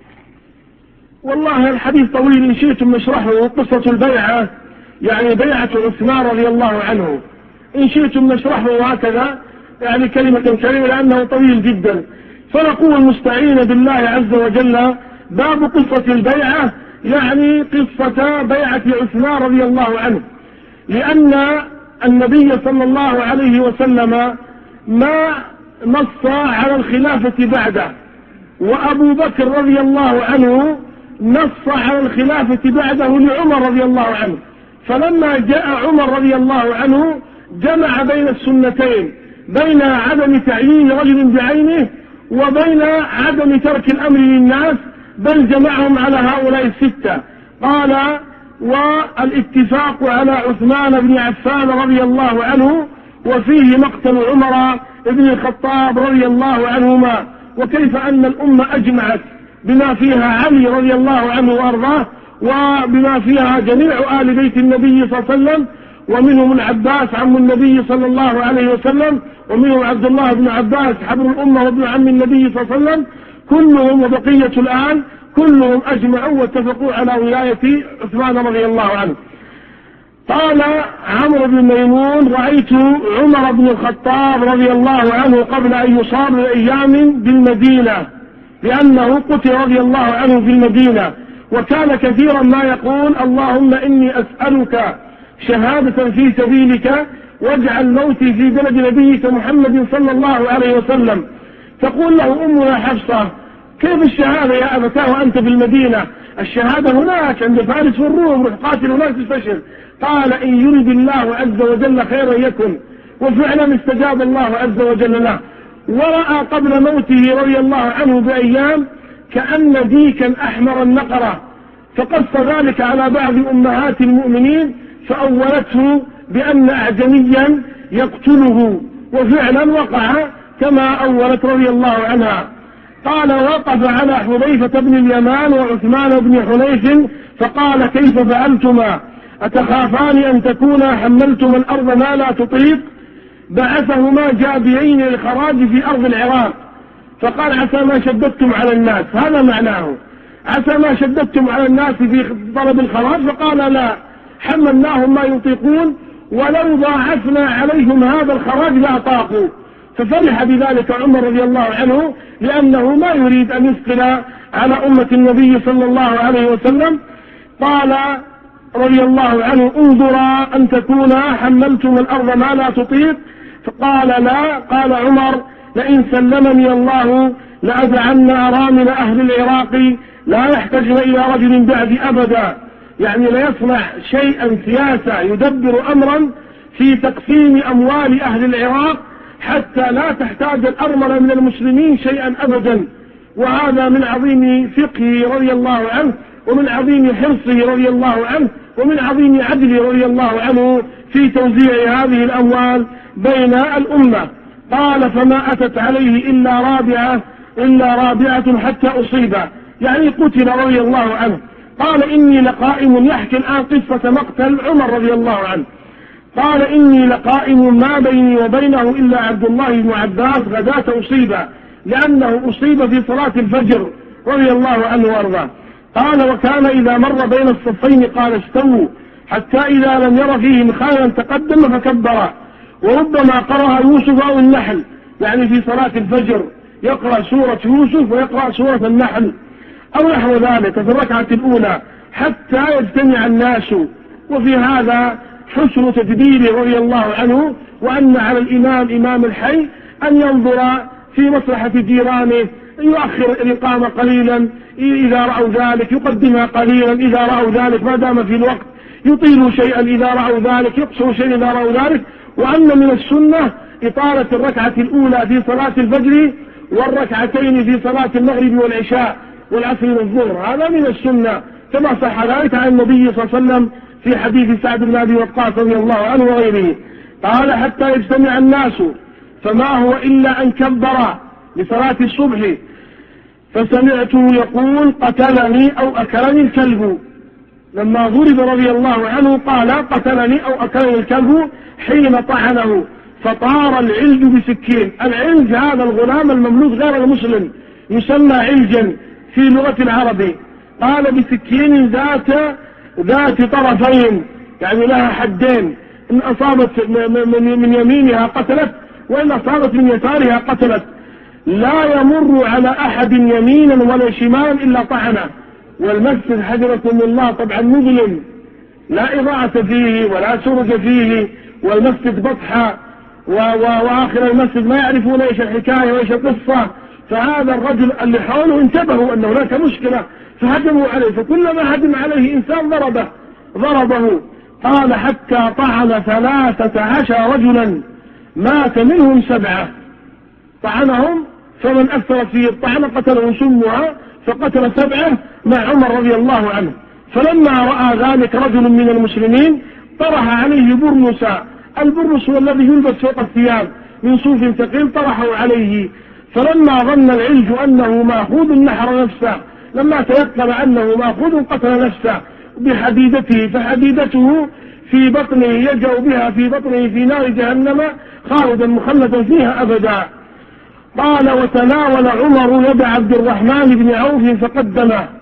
والله الحديث طويل، إن شئتم نشرحه. قصة البيعة يعني بيعة عثمان رضي الله عنه، إن شئتم نشرحه هكذا يعني كلمة كلمة، لأنه طويل جدا. فنقول مستعين بالله عز وجل: باب قصة البيعة يعني قصة بيعة عثمان رضي الله عنه، لأن النبي صلى الله عليه وسلم ما نص على الخلافة بعده، وأبو بكر رضي الله عنه نص على الخلافة بعده لعمر رضي الله عنه. فلما جاء عمر رضي الله عنه جمع بين السنتين، بين عدم تعيين رجل بعينه وبين عدم ترك الأمر للناس، بل جمعهم على هؤلاء الستة. قال: والاتفاق على عثمان بن عفان رضي الله عنه، وفيه مقتل عمر بن الخطاب رضي الله عنهما، وكيف أن الأمة أجمعت بما فيها علي رضي الله عنه وأرضاه، وبما فيها جميع آل بيت النبي صلى الله عليه وسلم، ومنهم العباس عم النبي صلى الله عليه وسلم، ومنهم عبد الله بن عباس حبر الأمة وابن عم النبي صلى الله عليه وسلم، كلهم وبقية الآن كلهم أجمعوا واتفقوا على ولاية عثمان رضي الله عنه. قال عمرو بن ميمون: رأيت عمر بن الخطاب رضي الله عنه قبل أن يصاب بأيام بالمدينة، لأنه قتل رضي الله عنه في المدينة، وكان كثيرا ما يقول: اللهم إني أسألك شهادة في سبيلك واجعل موتي في بلد نبيك محمد صلى الله عليه وسلم. تقول له أمنا حفصة: كيف الشهادة يا أبتاه وأنت في المدينة؟ الشهادة هناك عند فارس والروم، روح قاتل هناك تستشهد. قال: إن يرد الله عز وجل خيرا يكن. وفعلا استجاب الله عز وجل له، ورأى قبل موته رضي الله عنه بأيام كأن ديكا أحمر النقرة، فقص ذلك على بعض أمهات المؤمنين فأولته بأن أعجميا يقتله، وفعلا وقع كما أولت رضي الله عنها. قال: وقف على حذيفة بن اليمان وعثمان بن حنيف فقال: كيف فعلتما؟ أتخافان أن تكونا حملتما الأرض ما لا تطيق؟ بعثهما جابيين للخراج في أرض العراق، فقال: عسى ما شددتم على الناس، هذا معناه، عسى ما شددتم على الناس في طلب الخراج. فقال: لا، حملناهم ما يطيقون، ولو ضاعفنا عليهم هذا الخراج لا طاقوا. ففرح بذلك عمر رضي الله عنه، لأنه ما يريد أن يثقل على أمة النبي صلى الله عليه وسلم. قال رضي الله عنه: انظرا أن تكونا حملتم الأرض ما لا تطيق. فقال: لا. قال عمر: لئن سلمني الله لأدعن أرامل أهل العراق لا يحتجن إلى رجل بعد أبدا، يعني لا يصنع شيئا سياسة يدبر أمرا في تقسيم أموال أهل العراق حتى لا تحتاج الأرملة من المسلمين شيئا أبدا. وهذا من عظيم فقهه رضي الله عنه، ومن عظيم حرصه رضي الله عنه، ومن عظيم عدله رضي الله عنه في توزيع هذه الأموال بين الأمة. قال: فما أتت عليه إلا رابعة حتى أصيب، يعني قتل رضي الله عنه. قال: إني لقائم، يحكي الآن قصة مقتل عمر رضي الله عنه. قال: إني لقائم ما بيني وبينه إلا عبد الله بن عباس غداة أصيب، لأنه أصيب في صلاة الفجر رضي الله عنه وارضاه. قال: وكان إذا مر بين الصفين قال: استووا، حتى إذا لم ير فيهم خيرا تقدم فكبر. وربما قرأ يوسف أو النحل، يعني في صلاة الفجر يقرأ سورة يوسف ويقرأ سورة النحل أو نحو ذلك في الركعة الأولى حتى يجتمع الناس. وفي هذا حسن تدبيره رضي الله عنه، وأن على الإمام إمام الحي أن ينظر في مصلحة جيرانه، يؤخر الإقامة قليلا إذا رأوا ذلك، يقدمها قليلا إذا رأوا ذلك ما دام في الوقت، يطيل شيئا إذا رأوا ذلك، يقصر شيئا إذا رأوا ذلك. وأن من السنة إطالة الركعة الأولى في صلاة الفجر والركعتين في صلاة المغرب والعشاء والعصر والظهر، هذا من السنة كما صح ذلك عن النبي صلى الله عليه وسلم في حديث سعد بن أبي وقاص رضي الله عنه وغيره. قال: حتى يجتمع الناس، فما هو إلا أن كبر لصلاة الصبح، فسمعته يقول: قتلني أو أكلني الكلب. لما ضرب رضي الله عنه قال: قتلني أو أكلني الكلب، حين طعنه فطار العلج بسكين. العلج هذا الغلام المملوك غير المسلم يسمى علجا في لغة العرب. قال: بسكين ذات طرفين، يعني لها حدين، إن أصابت من يمينها قتلت، وإن أصابت من يسارها قتلت. لا يمر على أحد يمينا ولا شمالا إلا طعنه. والمسجد حجركم الله طبعا مظلم، لا إضاءة فيه ولا سرج فيه، والمسجد بطحة، وآخر المسجد ما يعرفون إيش الحكاية وإيش القصة. فهذا الرجل اللي حوله انتبهوا أن هناك مشكلة فهجموا عليه، فكلما هجم عليه إنسان ضربه. قال: حتى طعن 13 رجلا مات منهم 7. طعنهم، فمن أثر فيه الطعن قتله سمها، فقتل 7 مع عمر رضي الله عنه. فلما رأى ذلك رجل من المسلمين طرح عليه برنسا. البرنس هو الذي يلبس فوق الثياب من صوف ثقيل، طرحه عليه. فلما ظن العلج أنه مأخوذ نحر نفسه، لما تيقن أنه مأخوذ قتل نفسه بحديدته، فحديدته في بطنه يجأ بها في بطنه في نار جهنم خالدا مخلدا فيها أبدا. قال: وتناول عمر يد عبد الرحمن بن عوف فقدمه.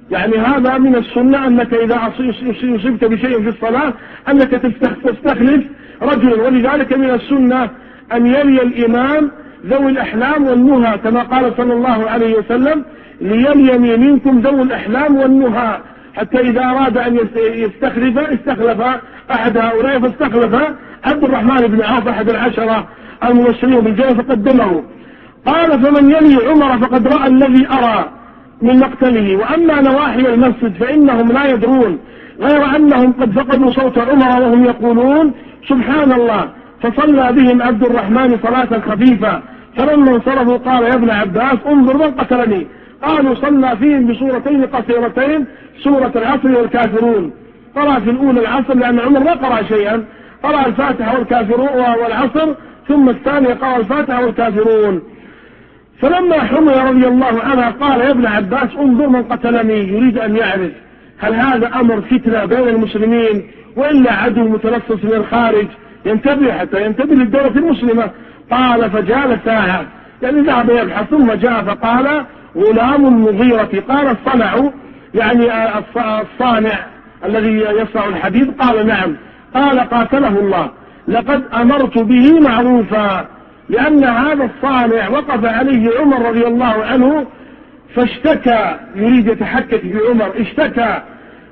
يعني هذا من السنة أنك إذا أصبت بشيء في الصلاة أنك تستخلف رجلا، ولذلك من السنة أن يلي الإمام ذوي الأحلام والنهى، كما قال صلى الله عليه وسلم: ليلي منكم ذوي الأحلام والنهى، حتى إذا أراد أن استخلف أحد هؤلاء، فاستخلف عبد الرحمن بن عوف أحد العشرة المبشرين بالجنة فقدمه. قال: فمن يلي عمر فقد رأى الذي أرى من مقتله، وأما نواحي المسجد فإنهم لا يدرون، غير أنهم قد فقدوا صوت عمر وهم يقولون سبحان الله. فصلى بهم عبد الرحمن صلاة خفيفة، فلما انصرفوا قال: يا ابن عباس انظر من قتلني. قالوا: صلى فيهم بسورتين قصيرتين، سورة العصر والكافرون. قرأ في الأولى العصر لأن عمر ما قرأ شيئا، قرأ الفاتحة والكافرون والعصر، ثم الثانية قرأ الفاتحة والكافرون. فلما حمي رضي الله عنها قال: يا ابن عباس انظر من قتلني، يريد أن يعرف هل هذا أمر فتنة بين المسلمين وإلا عدو متلصص من الخارج، ينتبه حتى ينتبه للدولة المسلمة. قال: فجال ساعة، يعني ذهب يبحث، ثم جاء فقال: غلام مغيرة. قال: الصنع يعني الصانع الذي يصنع الحديد؟ قال: نعم. قال: قاتله الله، لقد أمرت به معروفا، لأن هذا الصانع وقف عليه عمر رضي الله عنه فاشتكى، يريد يتحكك بعمر، اشتكى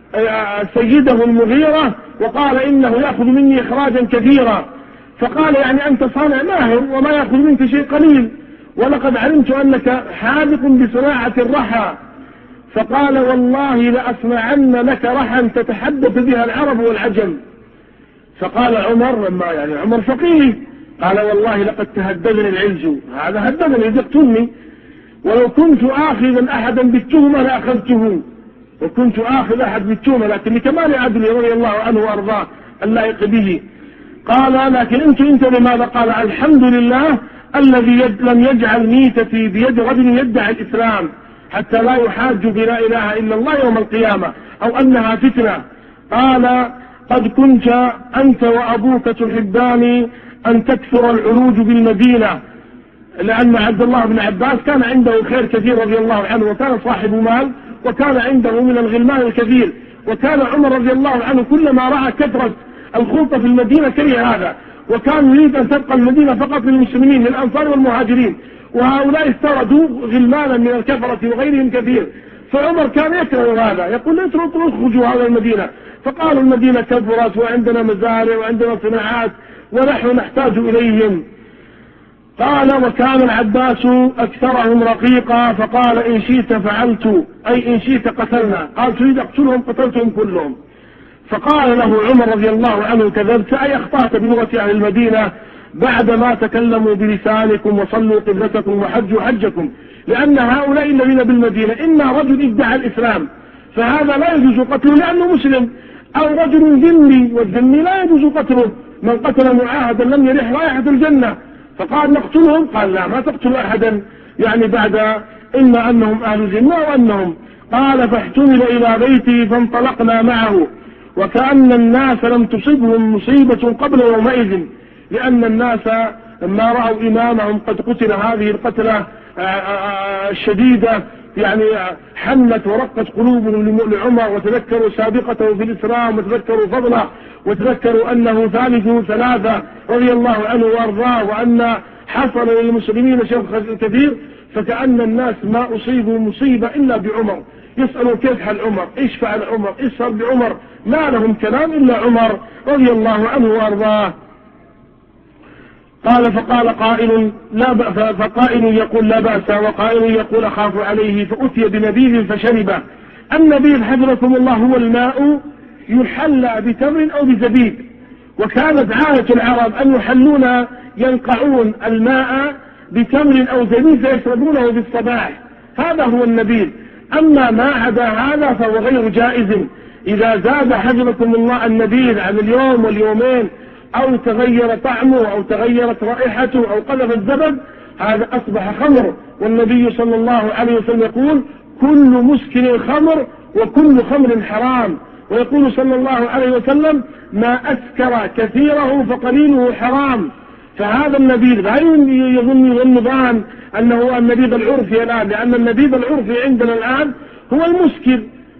سيده المغيرة وقال: إنه يأخذ مني إخراجا كثيرا. فقال: يعني أنت صانع ماهر وما يأخذ منك شيء قليل، ولقد علمت أنك حاذق بصناعة الرحى. فقال: والله لأصنعن لك رحا تتحدث بها العرب والعجم. فقال عمر، لما يعني عمر فقيه، قال: والله لقد تهددني العلج، هذا هددني يقتلني، ولو كنت آخذا أحدا بالتهمة لأخذته، وكنت آخذ أحد بالتهمة، لكن لكمال عدله رضي الله عنه وأرضاه اللائق به. قال: لكن أنت لماذا؟ قال: الحمد لله الذي لم يجعل ميتتي بيد رجل يدعي الإسلام، حتى لا يحاج بلا إله إلا الله يوم القيامة، أو أنها فتنة. قال: قد كنت أنت وأبوك تحبان أن تكثر العروج بالمدينة، لأن عبد الله بن عباس كان عنده خير كثير رضي الله عنه، وكان صاحب مال، وكان عنده من الغلمان الكثير. وكان عمر رضي الله عنه كلما رأى كثرة الخلطة في المدينة كره هذا، وكان يريد أن تبقى المدينة فقط للمسلمين، للأنصار والمهاجرين، وهؤلاء استردوا غلمانا من الكفرة وغيرهم كثير. فعمر كان يكره هذا، يقول: اخرجوا هذا المدينة. فقالوا: المدينة كبرت وعندنا مزارع وعندنا صناعات ونحن نحتاج إليهم. قال: وكان العباس أكثرهم رقيقا، فقال: إن شئت فعلت، أي إن شئت قتلنا. قال: تريد أقتلهم؟ قتلتهم كلهم. فقال له عمر رضي الله عنه: كذبت، أي أخطأت بلغة أهل المدينة بعدما تكلموا بلسانكم وصلوا قبلتكم وحجوا حجكم، لأن هؤلاء الذين بالمدينة إما رجل ادعى الإسلام فهذا لا يجوز قتله لأنه مسلم، أو رجل ذمي، والذمي لا يجوز قتله، من قتل معاهدا لم يرح رائحة الجنة. فقال: نقتلهم؟ قال: لا، ما تقتل أحدا، يعني بعد إما أنهم أهل ذمة وأنهم. قال: فاحتمل إلى بيتي فانطلقنا معه، وكأن الناس لم تصبهم مصيبة قبل يومئذ، لأن الناس لما رأوا إمامهم قد قتل هذه القتلة الشديدة، يعني حنت ورقت قلوبهم لعمر، وتذكروا سابقته في الإسلام، وتذكروا فضله، وتذكروا أنه ثالث ثلاثة رضي الله عنه وأرضاه، وأن حصل للمسلمين شيء كثير. فكأن الناس ما أصيبوا مصيبة إلا بعمر، يسألوا كيف حال عمر، إيش فعل عمر، إيش صار بعمر، ما لهم كلام إلا عمر رضي الله عنه وأرضاه. قال: فقال قائل: فقائل يقول: لا بأس، وقائل يقول: أخاف عليه. فأتي بنبيذ فشرب. النبيذ حفظكم الله هو الماء يحلى بتمر أو بزبيب، وكانت عادة العرب أن يحلون ينقعون الماء بتمر أو زبيب فيشربونه بالصباح، هذا هو النبيذ. أما ما عدا هذا فهو غير جائز. إذا زاد حفظكم الله النبيذ عن اليوم واليومين، أو تغير طعمه أو تغيرت رائحته أو قذف الزبد، هذا أصبح خمر. والنبي صلى الله عليه وسلم يقول: كل مسكر خمر وكل خمر حرام. ويقول صلى الله عليه وسلم: ما أسكر كثيره فقليله حرام. فهذا النبيذ لا يظن أنه هو النبيذ العرفي الآن، لأن النبيذ العرفي عندنا الآن هو المسكر،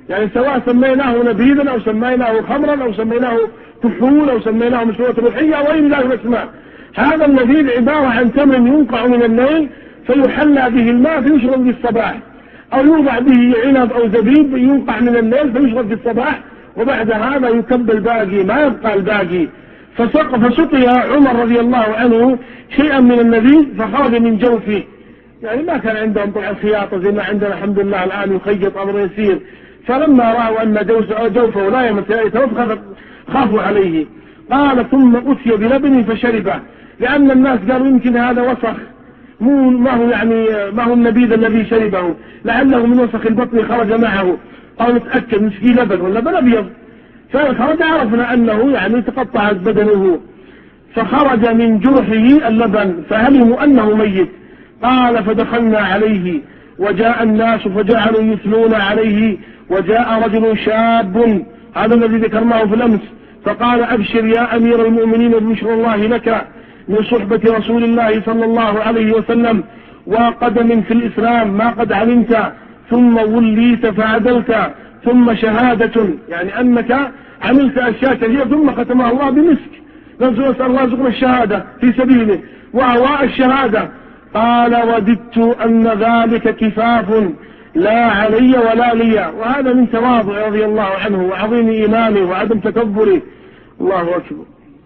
يعني سواء سميناه نبيذا أو سميناه خمرا أو سميناه كحول أو سميناه مشروبات روحية أو غير ذلك الأسماء. هذا النبيذ عبارة عن تمر ينقع من النيل فيحلى به الماء فيشرب في الصباح، أو يوضع به عنب أو زبيب ينقع من النيل فيشرب في الصباح، وبعد هذا يكب الباقي ما يبقى الباقي. فسقي عمر رضي الله عنه شيئا من النبيذ فخرج من جوفه. يعني ما كان عندهم طبعا خياطة زي ما عندنا الحمد لله الآن يخيط أمر يسير. فلما رأوا أن جوفه لا يتوفى خافوا عليه. قال ثم أتي بلبن فشربه، لأن الناس قالوا يمكن هذا وسخ ما هو النبيذ الذي شربه، لعله من وسخ البطن خرج معه. قالوا نتأكد مش فيه لبن ولا لبن أبيض. فخرج عرفنا أنه يعني تقطعت بدنه، فخرج من جرحه اللبن فهلموا أنه ميت. قال فدخلنا عليه وجاء الناس فجعلوا يثنون عليه، وجاء رجل شاب هذا الذي ذكرناه في الأمس فقال أبشر يا أمير المؤمنين بشر الله لك من صحبة رسول الله صلى الله عليه وسلم وقدم في الإسلام ما قد علمت، ثم وليت فعدلت، ثم شهادة يعني أنك عملت أشياء كثيرة ثم ختمها الله بمسك. نسأل الله يرزقنا الشهادة في سبيله وأهواء الشهادة. قال وددت أن ذلك كفاف لا علي ولا لي. وهذا من تواضع رضي الله عنه وعظيم إيمانه وعدم تكبره. الله أكبر.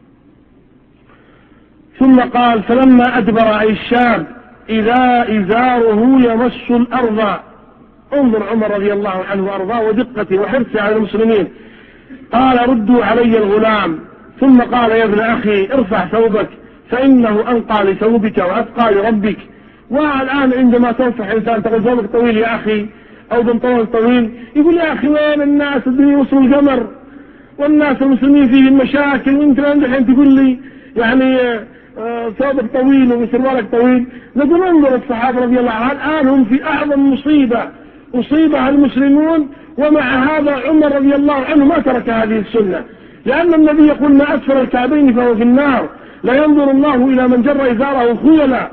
ثم قال فلما أدبر أي الشاب إذا إزاره يمس الأرض. انظر عمر رضي الله عنه وأرضاه ودقته وحرصه على المسلمين. قال ردوا علي الغلام. ثم قال يا ابن أخي ارفع ثوبك فإنه أنقى لثوبك وأتقى لربك. والآن عندما تنصح إنسان تقول ثوبك طويل يا أخي أو بنطلون طويل، يقول يا أخي وين الناس الدنيا وصلوا القمر والناس المسلمين فيهم مشاكل وانت الحين تقول لي يعني ثوبك طويل وسروالك طويل. نقول انظر الصحابة رضي الله عنهم الآن هم في أعظم مصيبة أصيبها المسلمون، ومع هذا عمر رضي الله عنه ما ترك هذه السنة، لأن النبي يقول ما أسفل الكعبين فهو في النار، لا ينظر الله إلى من جر إزاره خيلا.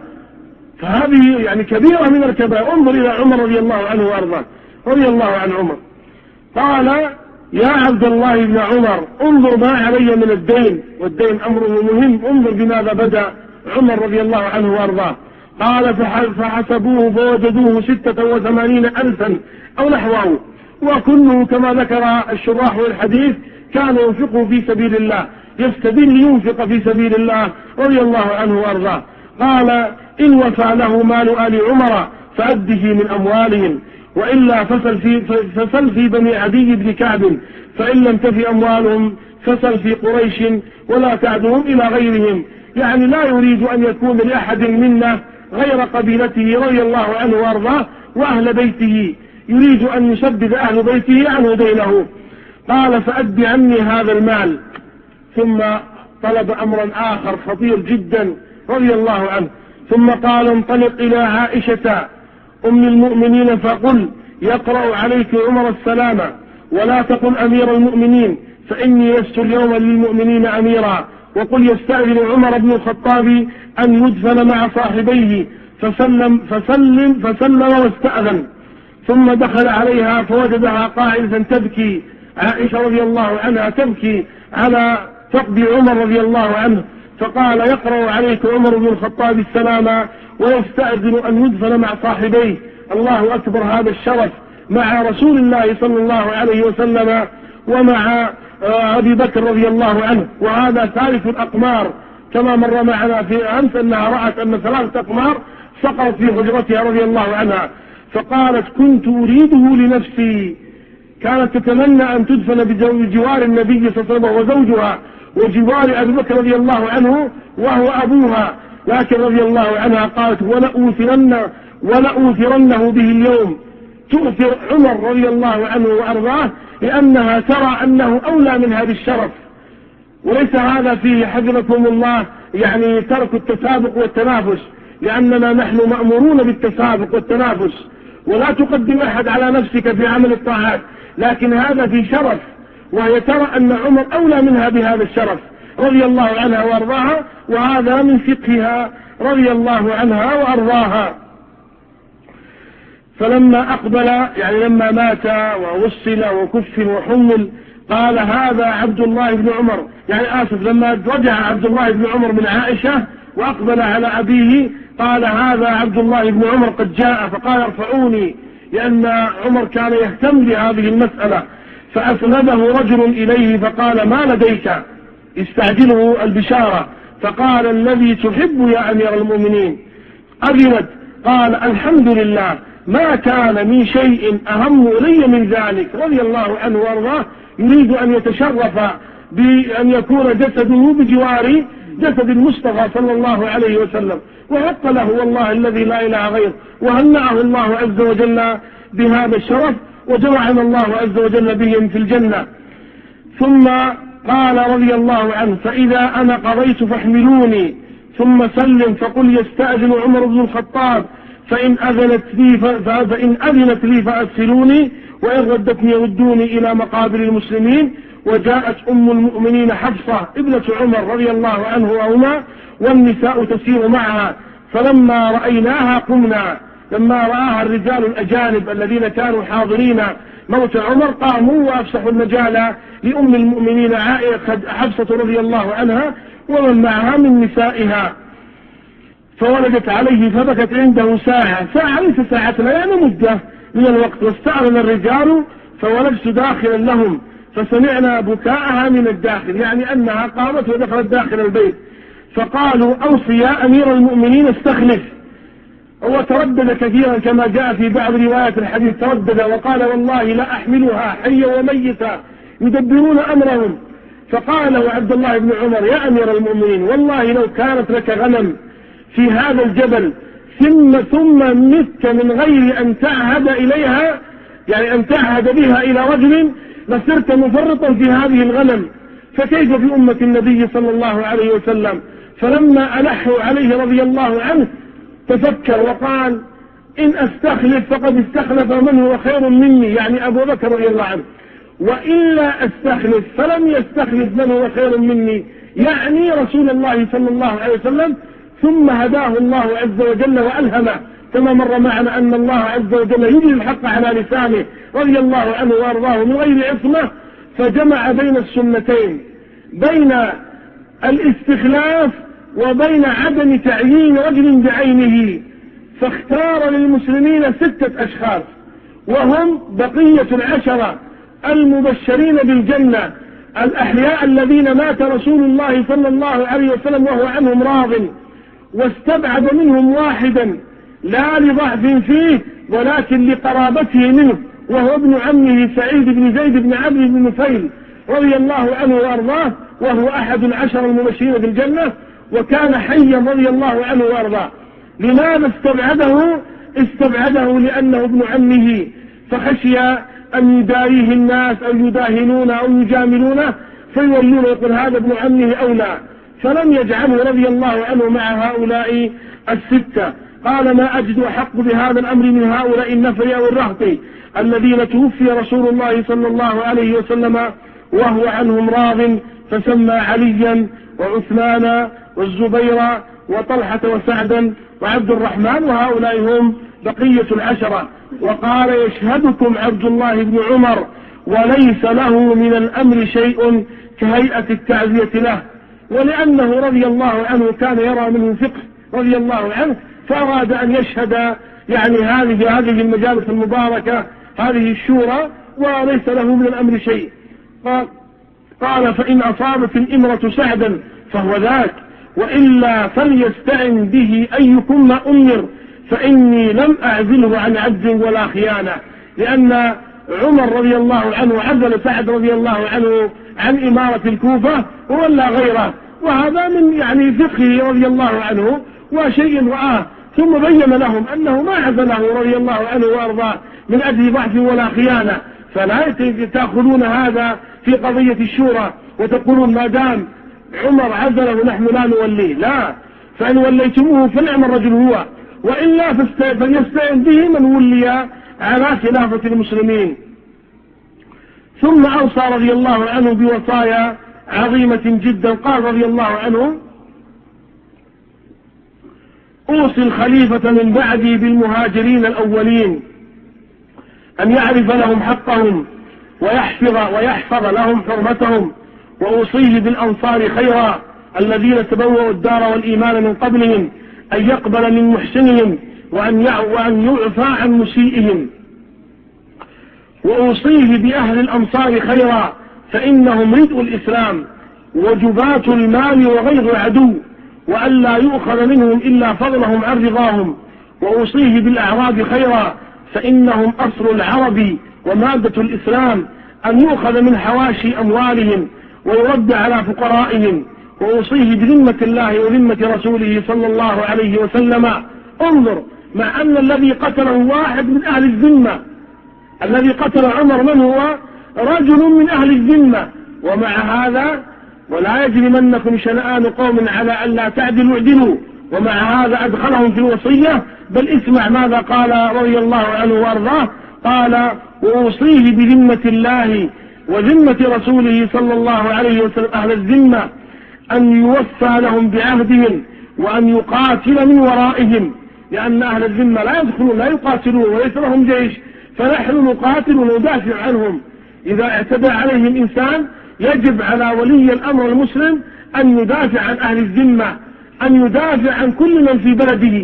فهذه يعني كبيرة من الكبائر. انظر إلى عمر رضي الله عنه وأرضاه رضي الله عن عمر. قال يا عبد الله بن عمر انظر ما علي من الدين، والدين أمره مهم. انظر بماذا بدأ عمر رضي الله عنه وأرضاه. قال فحسبوه فوجدوه 86,000 أو نحوه، وكله كما ذكر الشراح والحديث كان ينفقه في سبيل الله، يستدل لينفق في سبيل الله رضي الله عنه وأرضاه. قال إن وفى له مال آل عمر فأده من أموالهم، وإلا فسل في بني عدي بن كعب، فإن لم تفي أموالهم فسل في قريش ولا تعدهم إلى غيرهم. يعني لا يريد أن يكون لأحد منا غير قبيلته رضي الله عنه وأرضاه وأهل بيته، يريد أن يسدد أهل بيته عنه دينه. قال فأد عني هذا المال. ثم طلب أمرا آخر خطير جدا رضي الله عنه. ثم قال انطلق إلى عائشة أم المؤمنين فقل يقرأ عليك عمر السلام ولا تقل أمير المؤمنين فإني لست اليوم للمؤمنين أميرا، وقل يستأذن عمر بن الخطاب أن يدفن مع صاحبيه فسلم واستأذن. ثم دخل عليها فوجدها قاعدة تبكي، عائشة رضي الله عنها تبكي على فقد عمر رضي الله عنه. فقال يقرأ عليك عمر بن الخطاب السلام ويستأذن أن يدفن مع صاحبيه. الله أكبر، هذا الشرف مع رسول الله صلى الله عليه وسلم ومع أبي بكر رضي الله عنه. وهذا ثالث الأقمار كما مر معنا في أمس أنها رأت أن 3 أقمار سقط في حجرتها رضي الله عنها، فقالت كنت أريده لنفسي. كانت تتمنى أن تدفن بجوار النبي صلى الله عليه وسلم وزوجها وجوار أبي بكر رضي الله عنه وهو أبوها، لكن رضي الله عنها قالت ولأوثرنه به اليوم. تؤثر عمر رضي الله عنه وأرضاه لأنها ترى أنه أولى منها بالشرف. وليس هذا فيه حفظكم الله يعني ترك التسابق والتنافس، لأننا نحن مأمورون بالتسابق والتنافس، ولا تقدم أحد على نفسك في عمل الطاعات، لكن هذا في شرف، وهي ترى أن عمر أولى منها بهذا الشرف رضي الله عنها وأرضاها، وهذا من فقهها رضي الله عنها وأرضاها. فلما أقبل يعني لما مات ووصل وكفن وحمل قال هذا عبد الله بن عمر، يعني آسف، لما رجع عبد الله بن عمر من عائشة وأقبل على أبيه قال هذا عبد الله بن عمر قد جاء، فقال ارفعوني، لأن عمر كان يهتم بهذه المسألة. فأسنده رجل إليه فقال ما لديك، استعجله البشارة، فقال الذي تحب يا أمير المؤمنين. أبيض قال الحمد لله ما كان من شيء أهم إلي من ذلك، رضي الله عنه وارضاه، يريد أن يتشرف بأن يكون جسده بجوار جسد المصطفى صلى الله عليه وسلم، وحق له والله الذي لا إله غيره، وهنأه الله عز وجل بهذا الشرف، وجمعنا الله عز وجل بهم في الجنة. ثم قال رضي الله عنه فإذا أنا قضيت فاحملوني ثم سلم فقل يستأذن عمر بن الخطاب فإن أذنت لي فأرسلوني وإن ردتني ردوني إلى مقابر المسلمين. وجاءت أم المؤمنين حفصة ابنة عمر رضي الله عنه وهما والنساء تسير معها، فلما رأيناها قمنا، لما رآها الرجال الأجانب الذين كانوا حاضرين موت عمر قاموا وأفسحوا المجال لأم المؤمنين حفصة رضي الله عنها ومن معها من نسائها، فولدت عليه فبكت عنده ساعة ليس ساعة يعني مدة من الوقت، واستأذن الرجال فولدت داخلا لهم فسمعنا بكاءها من الداخل، يعني أنها قامت ودخلت داخل البيت، فقالوا أوصي يا أمير المؤمنين استخلف. هو تردد كثيرا كما جاء في بعض روايات الحديث، تردد وقال والله لا أحملها حيا وميتا يدبرون أمرهم. فقال له عبد الله بن عمر يا أمير المؤمنين والله لو كانت لك غنم في هذا الجبل ثم مت من غير أن تعهد إليها، يعني أن تعهد بها إلى رجل لصرت مفرطا في هذه الغنم، فكيف بأمة النبي صلى الله عليه وسلم؟ فلما ألحوا عليه رضي الله عنه تفكر وقال إن أستخلف فقد استخلف من هو خير مني، يعني أبو بكر رضي الله عنه، وإلا أستخلف فلم يستخلف من هو خير مني، يعني رسول الله صلى الله عليه وسلم. ثم هداه الله عز وجل وألهمه، كما مر معنا أن الله عز وجل يجري الحق على لسانه رضي الله عنه وارضاه من غير عصمة، فجمع بين السنتين، بين الاستخلاف وبين عدم تعيين رجل بعينه، فاختار للمسلمين 6 أشخاص وهم بقية 10 المبشرين بالجنة الأحياء الذين مات رسول الله صلى الله عليه وسلم وهو عنهم راض، واستبعد منهم واحدا لا لضعف فيه ولكن لقرابته منه، وهو ابن عمه سعيد بن زيد بن عمرو بن نفيل رضي الله عنه وارضاه، وهو أحد 10 المبشرين بالجنة وكان حيا رضي الله عنه وارضاه. لماذا استبعده لأنه ابن عمه، فخشي أن يداريه الناس أو يداهنونه أو يجاملونه فيولونه يقول هذا ابن عمه أولى، فلم يجعله رضي الله عنه مع هؤلاء 6. قال ما أجد أحق بهذا الأمر من هؤلاء النفر أو الرهط الذين توفي رسول الله صلى الله عليه وسلم وهو عنهم راض، فسمى عليا وعثمان والزبير وطلحة وسعدا وعبد الرحمن، وهؤلاء هم بقية 10. وقال يشهدكم عبد الله بن عمر وليس له من الأمر شيء كهيئة التعزية له، ولأنه رضي الله عنه كان يرى منه فقه رضي الله عنه، فأراد أن يشهد يعني هذه المجالس المباركة هذه الشورى وليس له من الأمر شيء. قال فإن أصابت الإمرة سعدا فهو ذاك، وإلا فليستعن به أيكم ما أمر، فإني لم أعزله عن عجز ولا خيانة، لأن عمر رضي الله عنه عزل سعد رضي الله عنه عن إمارة الكوفة ولا غيره، وهذا من يعني فقهه رضي الله عنه وشيء رآه، ثم بين لهم أنه ما عزله رضي الله عنه وأرضاه من أجل ضعف ولا خيانة، فلا تأخذون هذا في قضية الشورى وتقولون ما دام عمر عزله نحن لا نوليه، لا، فإن وليتموه فنعم الرجل هو، وإلا فليستعن به من ولي على خلافة المسلمين. ثم أوصى رضي الله عنه بوصايا عظيمة جدا، قال رضي الله عنه أوصي الخليفة من بعدي بالمهاجرين الأولين أن يعرف لهم حقهم ويحفظ لهم حرمتهم. وأوصيه بالأنصار خيرا الذين تبوأوا الدار والإيمان من قبلهم أن يقبل من محسنهم وأن يعفى عن مسيئهم. وأوصيه بأهل الأمصار خيرا فإنهم ردء الإسلام وجبات المال وغير عدو، وأن لا يؤخذ منهم إلا فضلهم عن رضاهم. وأوصيه بالأعراب خيرا فإنهم أصل العرب ومادة الإسلام، أن يؤخذ من حواشي أموالهم ويرد على فقرائهم. وأوصيه بذمة الله وذمة رسوله صلى الله عليه وسلم. انظر، مع أن الذي قتله واحد من أهل الذمة، الذي قتل عمر من هو؟ رجل من أهل الذمة. ومع هذا ولا يجرمنكم شنآن قوم على ألا تعدلوا اعدلوا، ومع هذا أدخلهم في الوصية. بل اسمع ماذا قال رضي الله عنه وارضاه، قال: وأوصيه بذمة الله وذمة رسوله صلى الله عليه وسلم أهل الذمة أن يوفى لهم بعهدهم وأن يقاتل من ورائهم، لأن أهل الذمة لا يدخلون لا يقاتلون وليس لهم جيش، فنحن نقاتل وندافع عنهم. إذا اعتدى عليهم إنسان يجب على ولي الأمر المسلم أن يدافع عن أهل الذمة، أن يدافع عن كل من في بلده،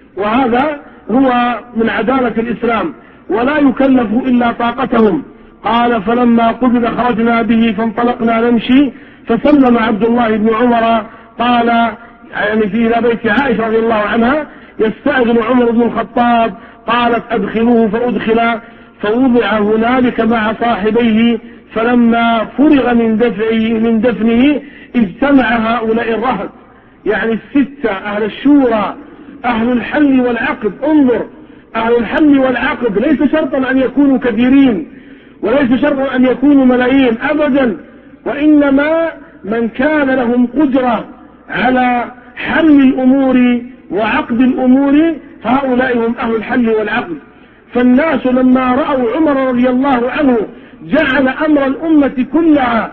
وهذا هو من عدالة الإسلام، ولا يكلف إلا طاقتهم. قال: فلما قبض خرجنا به فانطلقنا نمشي، فسلم عبد الله بن عمر، قال يعني في إلى بيت عائشة رضي الله عنها، يستأذن عمر بن الخطاب، قالت: أدخلوه فأدخل، فوضع هنالك مع صاحبيه. فلما فرغ من دفنه اجتمع هؤلاء الرهط، يعني الستة أهل الشورى أهل الحل والعقد. انظر، أهل الحل والعقد ليس شرطا أن يكونوا كثيرين وليس شرطا أن يكونوا ملايين أبدا، وإنما من كان لهم قدرة على حل الأمور وعقد الأمور هؤلاء هم أهل الحل والعقد. فالناس لما رأوا عمر رضي الله عنه جعل أمر الأمة كلها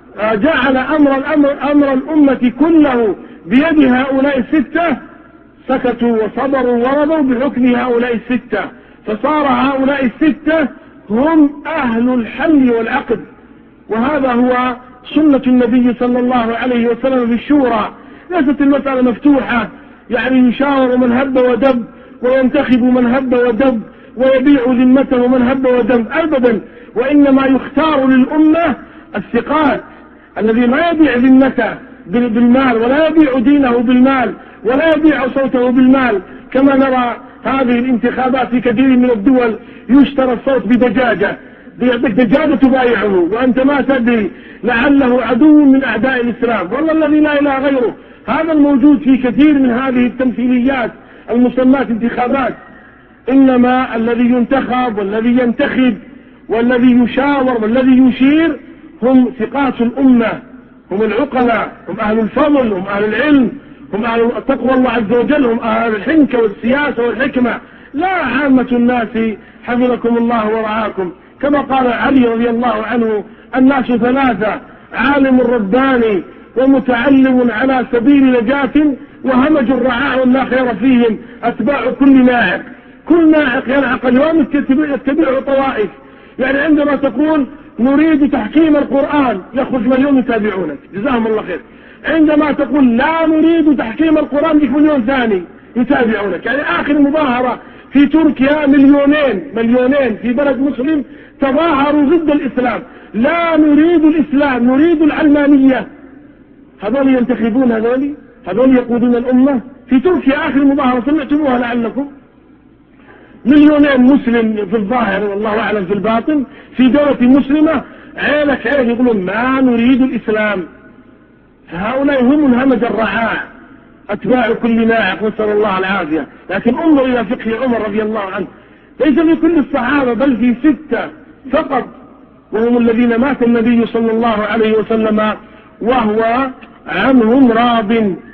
أمر الأمة كله بيد هؤلاء الستة، سكتوا وصبروا ورضوا بحكم هؤلاء الستة، فصار هؤلاء الستة هم أهل الحل والعقد. وهذا هو سنة النبي صلى الله عليه وسلم في الشورى. ليست المسألة مفتوحة، يعني يشاور من هب ودب وينتخب من هب ودب ويبيع ذمته من هب ودب أبدا، وإنما يختار للأمة الثقات الذي ما يبيع ذمته بالمال ولا يبيع دينه بالمال ولا يبيع صوته بالمال، كما نرى هذه الانتخابات في كثير من الدول يشترى الصوت بدجاجة، بيعطيك دجاجة تبايعه وأنت ما تدري لعله عدو من أعداء الإسلام والله الذي لا إله غيره. هذا الموجود في كثير من هذه التمثيليات المسمات انتخابات. إنما الذي ينتخب والذي ينتخب والذي يشاور والذي يشير هم ثقات الأمة، هم العقلاء، هم أهل الفضل، هم أهل العلم، هم أهل تقوى الله عز وجل، هم أهل الحنكة والسياسة والحكمة، لا عامة الناس حفظكم الله ورعاكم. كما قال علي رضي الله عنه: الناس ثلاثة: عالم رباني ومتعلم على سبيل نجاة وهمج الرعاع لا خير فيهم أتباع كل ناعق. كل ناعق ينعق اليوم يتبعه طوائف، يعني عندما تقول نريد تحكيم القرآن يخرج مليون يتابعونك جزاهم الله خير، عندما تقول لا نريد تحكيم القرآن يجيك مليون ثاني يتابعونك. يعني آخر مظاهرة في تركيا مليونين في بلد مسلم تظاهروا ضد الإسلام، لا نريد الإسلام نريد العلمانية. هذول ينتخبون، هذول يقودون الأمة في تركيا. آخر مظاهرة سمعتموها لعلكم، مليونين مسلم في الظاهر والله أعلم في الباطن في دولة مسلمة، عيلك يقولون ما نريد الإسلام. فهؤلاء هم همج الرعاع أتباع كل ناعق نسأل الله العافية. لكن انظر إلى فقه عمر رضي الله عنه، ليس في كل الصحابة بل في 6 فقط، وهم الذين مات النبي صلى الله عليه وسلم وهو عنهم راض.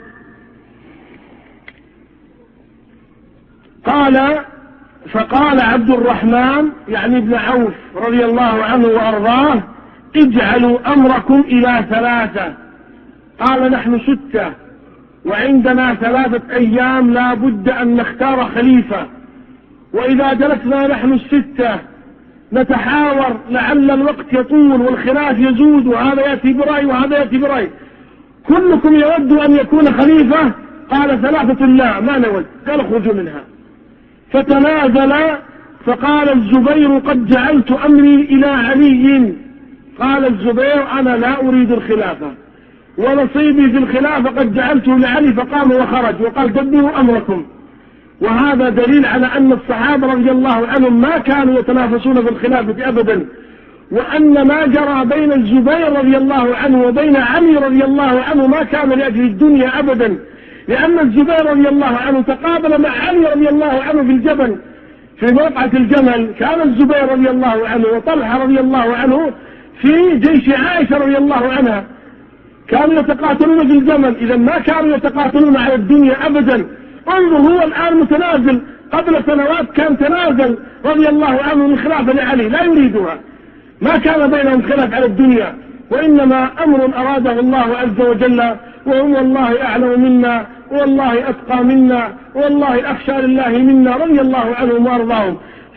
فقال عبد الرحمن يعني ابن عوف رضي الله عنه وأرضاه: اجعلوا أمركم إلى 3. قال: نحن 6 وعندنا 3 أيام لا بد أن نختار خليفة، وإذا جلسنا نحن 6 نتحاور لعل الوقت يطول والخلاف يزود، وهذا يأتي برأي وهذا يأتي برأي، كلكم يود أن يكون خليفة؟ قال ثلاثة لا ما نود، قال اخرجوا منها. فتنازل، فقال الزبير قد جعلت أمري إلى علي. قال الزبير أنا لا أريد الخلافة ونصيبي في الخلافة قد جعلته لعلي، فقام وخرج وقال دبروا أمركم. وهذا دليل على أن الصحابة رضي الله عنهم ما كانوا يتنافسون في الخلافة أبدا، وأن ما جرى بين الزبير رضي الله عنه وبين علي رضي الله عنه ما كان لأجل الدنيا أبدا، لأن الزبير رضي الله عنه تقابل مع علي رضي الله عنه في الجبل في موقعة الجمل، كان الزبير رضي الله عنه وطلحة رضي الله عنه في جيش عائشة رضي الله عنها، كانوا يتقاتلون في الجمل، إذا ما كانوا يتقاتلون على الدنيا أبدا. انظر هو الآن متنازل، قبل سنوات كان تنازل رضي الله عنه من خلافة لعلي لا يريدها، ما كان بينهم خلاف على الدنيا، وإنما أمر أراده الله عز وجل، وهو والله أعلم منا والله أتقى منا والله أخشى لله منا رضي الله عنهم وأرضاهم.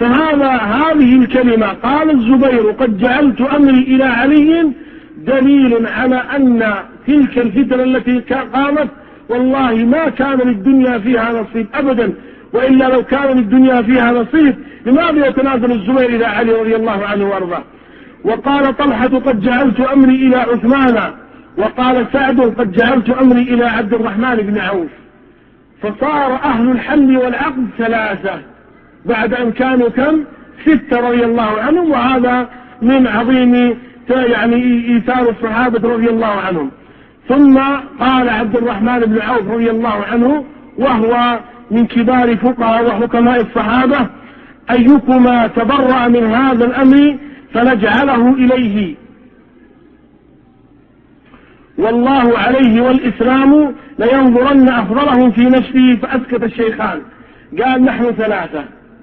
هذه الكلمة قال الزبير قد جعلت أمري إلى علي دليل على أن تلك الفتنة التي قامت والله ما كان للدنيا فيها نصيب أبدا، وإلا لو كان للدنيا فيها نصيب لماذا يتنازل الزبير إلى علي رضي الله عنه وأرضاه. وقال طلحة قد جعلت أمري إلى عثمان، وقال سعد قد جعلت أمري إلى عبد الرحمن بن عوف. فصار أهل الحل والعقد ثلاثة بعد أن كانوا كم؟ 6 رضي الله عنهم، وهذا من عظيم إيثار الصحابة رضي الله عنهم. ثم قال عبد الرحمن بن عوف رضي الله عنه وهو من كبار فقهاء وحكماء الصحابة: أيكما تبرأ من هذا الأمر فنجعله إليه، والله عليه والإسلام لينظرن أفضلهم في نفسه. فأسكت الشيخان، قال نحن 3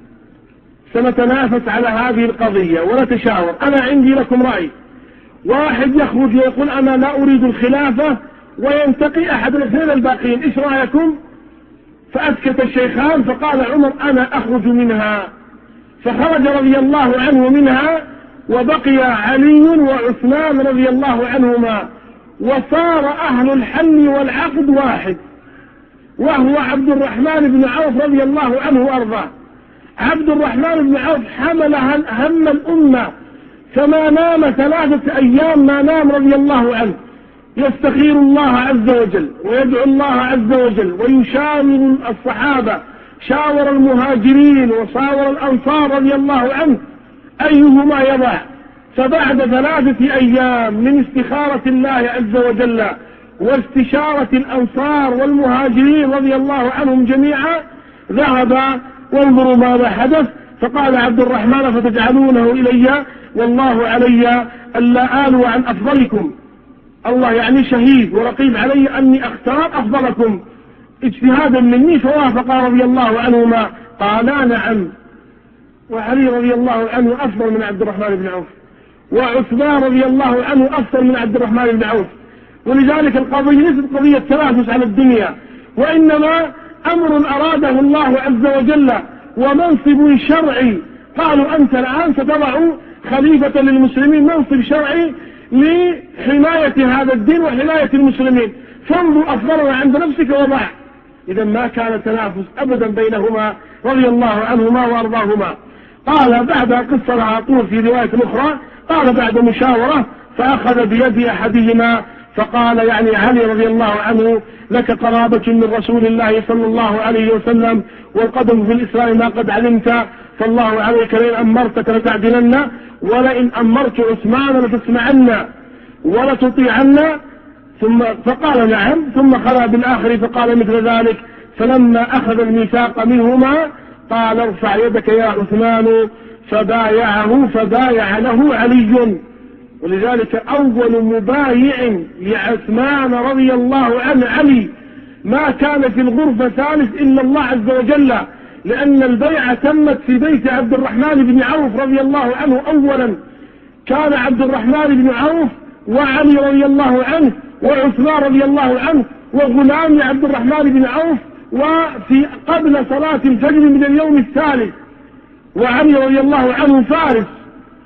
سنتنافس على هذه القضية ونتشاور، أنا عندي لكم رأي، واحد يخرج ويقول أنا لا أريد الخلافة وينتقي أحد الاثنين الباقين، إيش رأيكم؟ فأسكت الشيخان، فقال عمر أنا أخرج منها، فخرج رضي الله عنه منها، وبقي علي وعثمان رضي الله عنهما، وصار أهل الحل والعقد واحد، وهو عبد الرحمن بن عوف رضي الله عنه وأرضاه. عبد الرحمن بن عوف حمل هم الأمة، فما نام 3 أيام ما نام رضي الله عنه، يستخير الله عز وجل ويدعو الله عز وجل ويشاور الصحابة، شاور المهاجرين وصاور الأنصار رضي الله عنه أيهما يضع. فبعد 3 أيام من استخارة الله عز وجل واستشارة الأنصار والمهاجرين رضي الله عنهم جميعا ذهب، وانظروا ماذا حدث. فقال عبد الرحمن فتجعلونه إلي والله علي ألا آلو عن أفضلكم، الله يعني شهيد ورقيب علي أني أختار أفضلكم اجتهادا مني. فوافق رضي الله عنهما، قالا نعم. وعلي رضي الله عنه أفضل من عبد الرحمن بن عوف، وعثمان رضي الله عنه أفضل من عبد الرحمن بن عوف. ولذلك القضية ليست قضية تنافس على الدنيا، وإنما أمر أراده الله عز وجل ومنصب شرعي. قالوا أنت الآن ستضع خليفة للمسلمين، منصب شرعي لحماية هذا الدين وحماية المسلمين، فانظر أفضلنا عند نفسك وضع. إذا ما كان تنافس أبدا بينهما رضي الله عنهما وأرضاهما. قال بعد قصة لها طول في رواية أخرى، قال بعد مشاورة فأخذ بيد أحدهما فقال يعني علي رضي الله عنه لك قرابة من رسول الله صلى الله عليه وسلم والقدم في الإسلام ما قد علمت، فالله عليك لئن أمرتك لتعدلن ولئن أمرت عثمان لتسمعن ولتطيعن. ثم فقال نعم، ثم خلا بالآخر فقال مثل ذلك. فلما أخذ الميثاق منهما قال ارفع يدك يا عثمان، فبايعه فبايع له علي. ولذلك أول مبايع لعثمان رضي الله عنه علي، ما كان في الغرفة ثالث إلا الله عز وجل، لأن البيعة تمت في بيت عبد الرحمن بن عوف رضي الله عنه. أولا كان عبد الرحمن بن عوف وعلي رضي الله عنه وعثمان رضي الله عنه وغلام عبد الرحمن بن عوف، وفي قبل صلاة الفجر من اليوم الثالث، وعلي رضي الله عنه فارس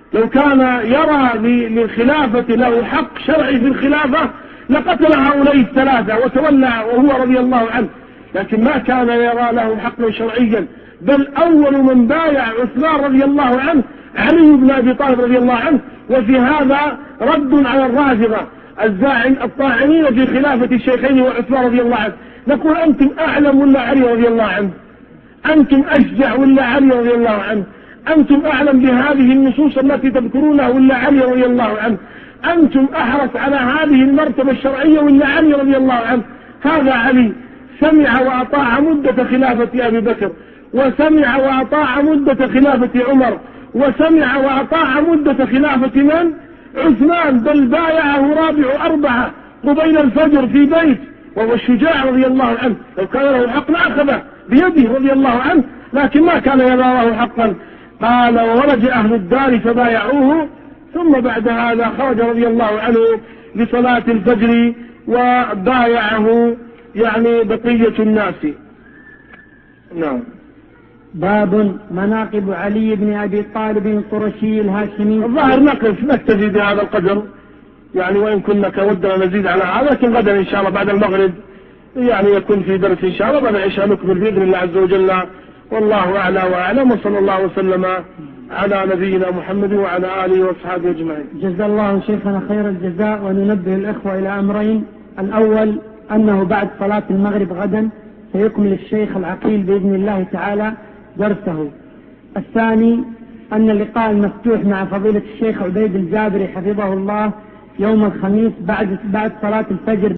لو كان يرى للخلافة له حق شرعي في الخلافة لقتل هؤلاء الثلاثة وتولى وهو رضي الله عنه، لكن ما كان يرى له حقا شرعيا. بل أول من بايع عثمان رضي الله عنه علي بن أبي طالب رضي الله عنه. وفي هذا رد على الرافضة الطاعنين في خلافة الشيخين وعثمان رضي الله عنه. نقول أنتم أعلم ولا علي رضي الله عنه؟ أنتم أشجع ولا علي رضي الله عنه؟ أنتم أعلم بهذه النصوص التي تذكرونها ولا علي رضي الله عنه؟ أنتم أحرص على هذه المرتبة الشرعية ولا علي رضي الله عنه؟ هذا علي سمع وأطاع مدة خلافة أبي بكر، وسمع وأطاع مدة خلافة عمر، وسمع وأطاع مدة خلافة من؟ عثمان، بل بايعه رابع أربعة قبيل الفجر في بيت، وهو الشجاع رضي الله عنه. لو كان له حق لأخذه بيده رضي الله عنه، لكن ما كان يرى له حقا. قال وولج أهل الدار فبايعوه، ثم بعد هذا خرج رضي الله عنه لصلاة الفجر وبايعه يعني بقية الناس. نعم. باب مناقب علي بن أبي طالب القرشي الهاشمي. الظاهر نكتفي بهذا القدر يعني، وإن كنا كودنا نزيد على هذا، لكن غدا إن شاء الله بعد المغرب يعني يكون في درس إن شاء الله بعد العشاء نكمل بإذن الله عز وجل. والله أعلى وأعلم، وصلى الله وسلم على نبينا محمد وعلى آله وأصحابه أجمعين. جزا الله شيخنا خير الجزاء. وننبه الإخوة إلى أمرين: الأول أنه بعد صلاة المغرب غدا سيكمل الشيخ العقيل بإذن الله تعالى درسه. الثاني أن اللقاء المفتوح مع فضيلة الشيخ عبيد الجابري حفظه الله يوم الخميس بعد صلاة الفجر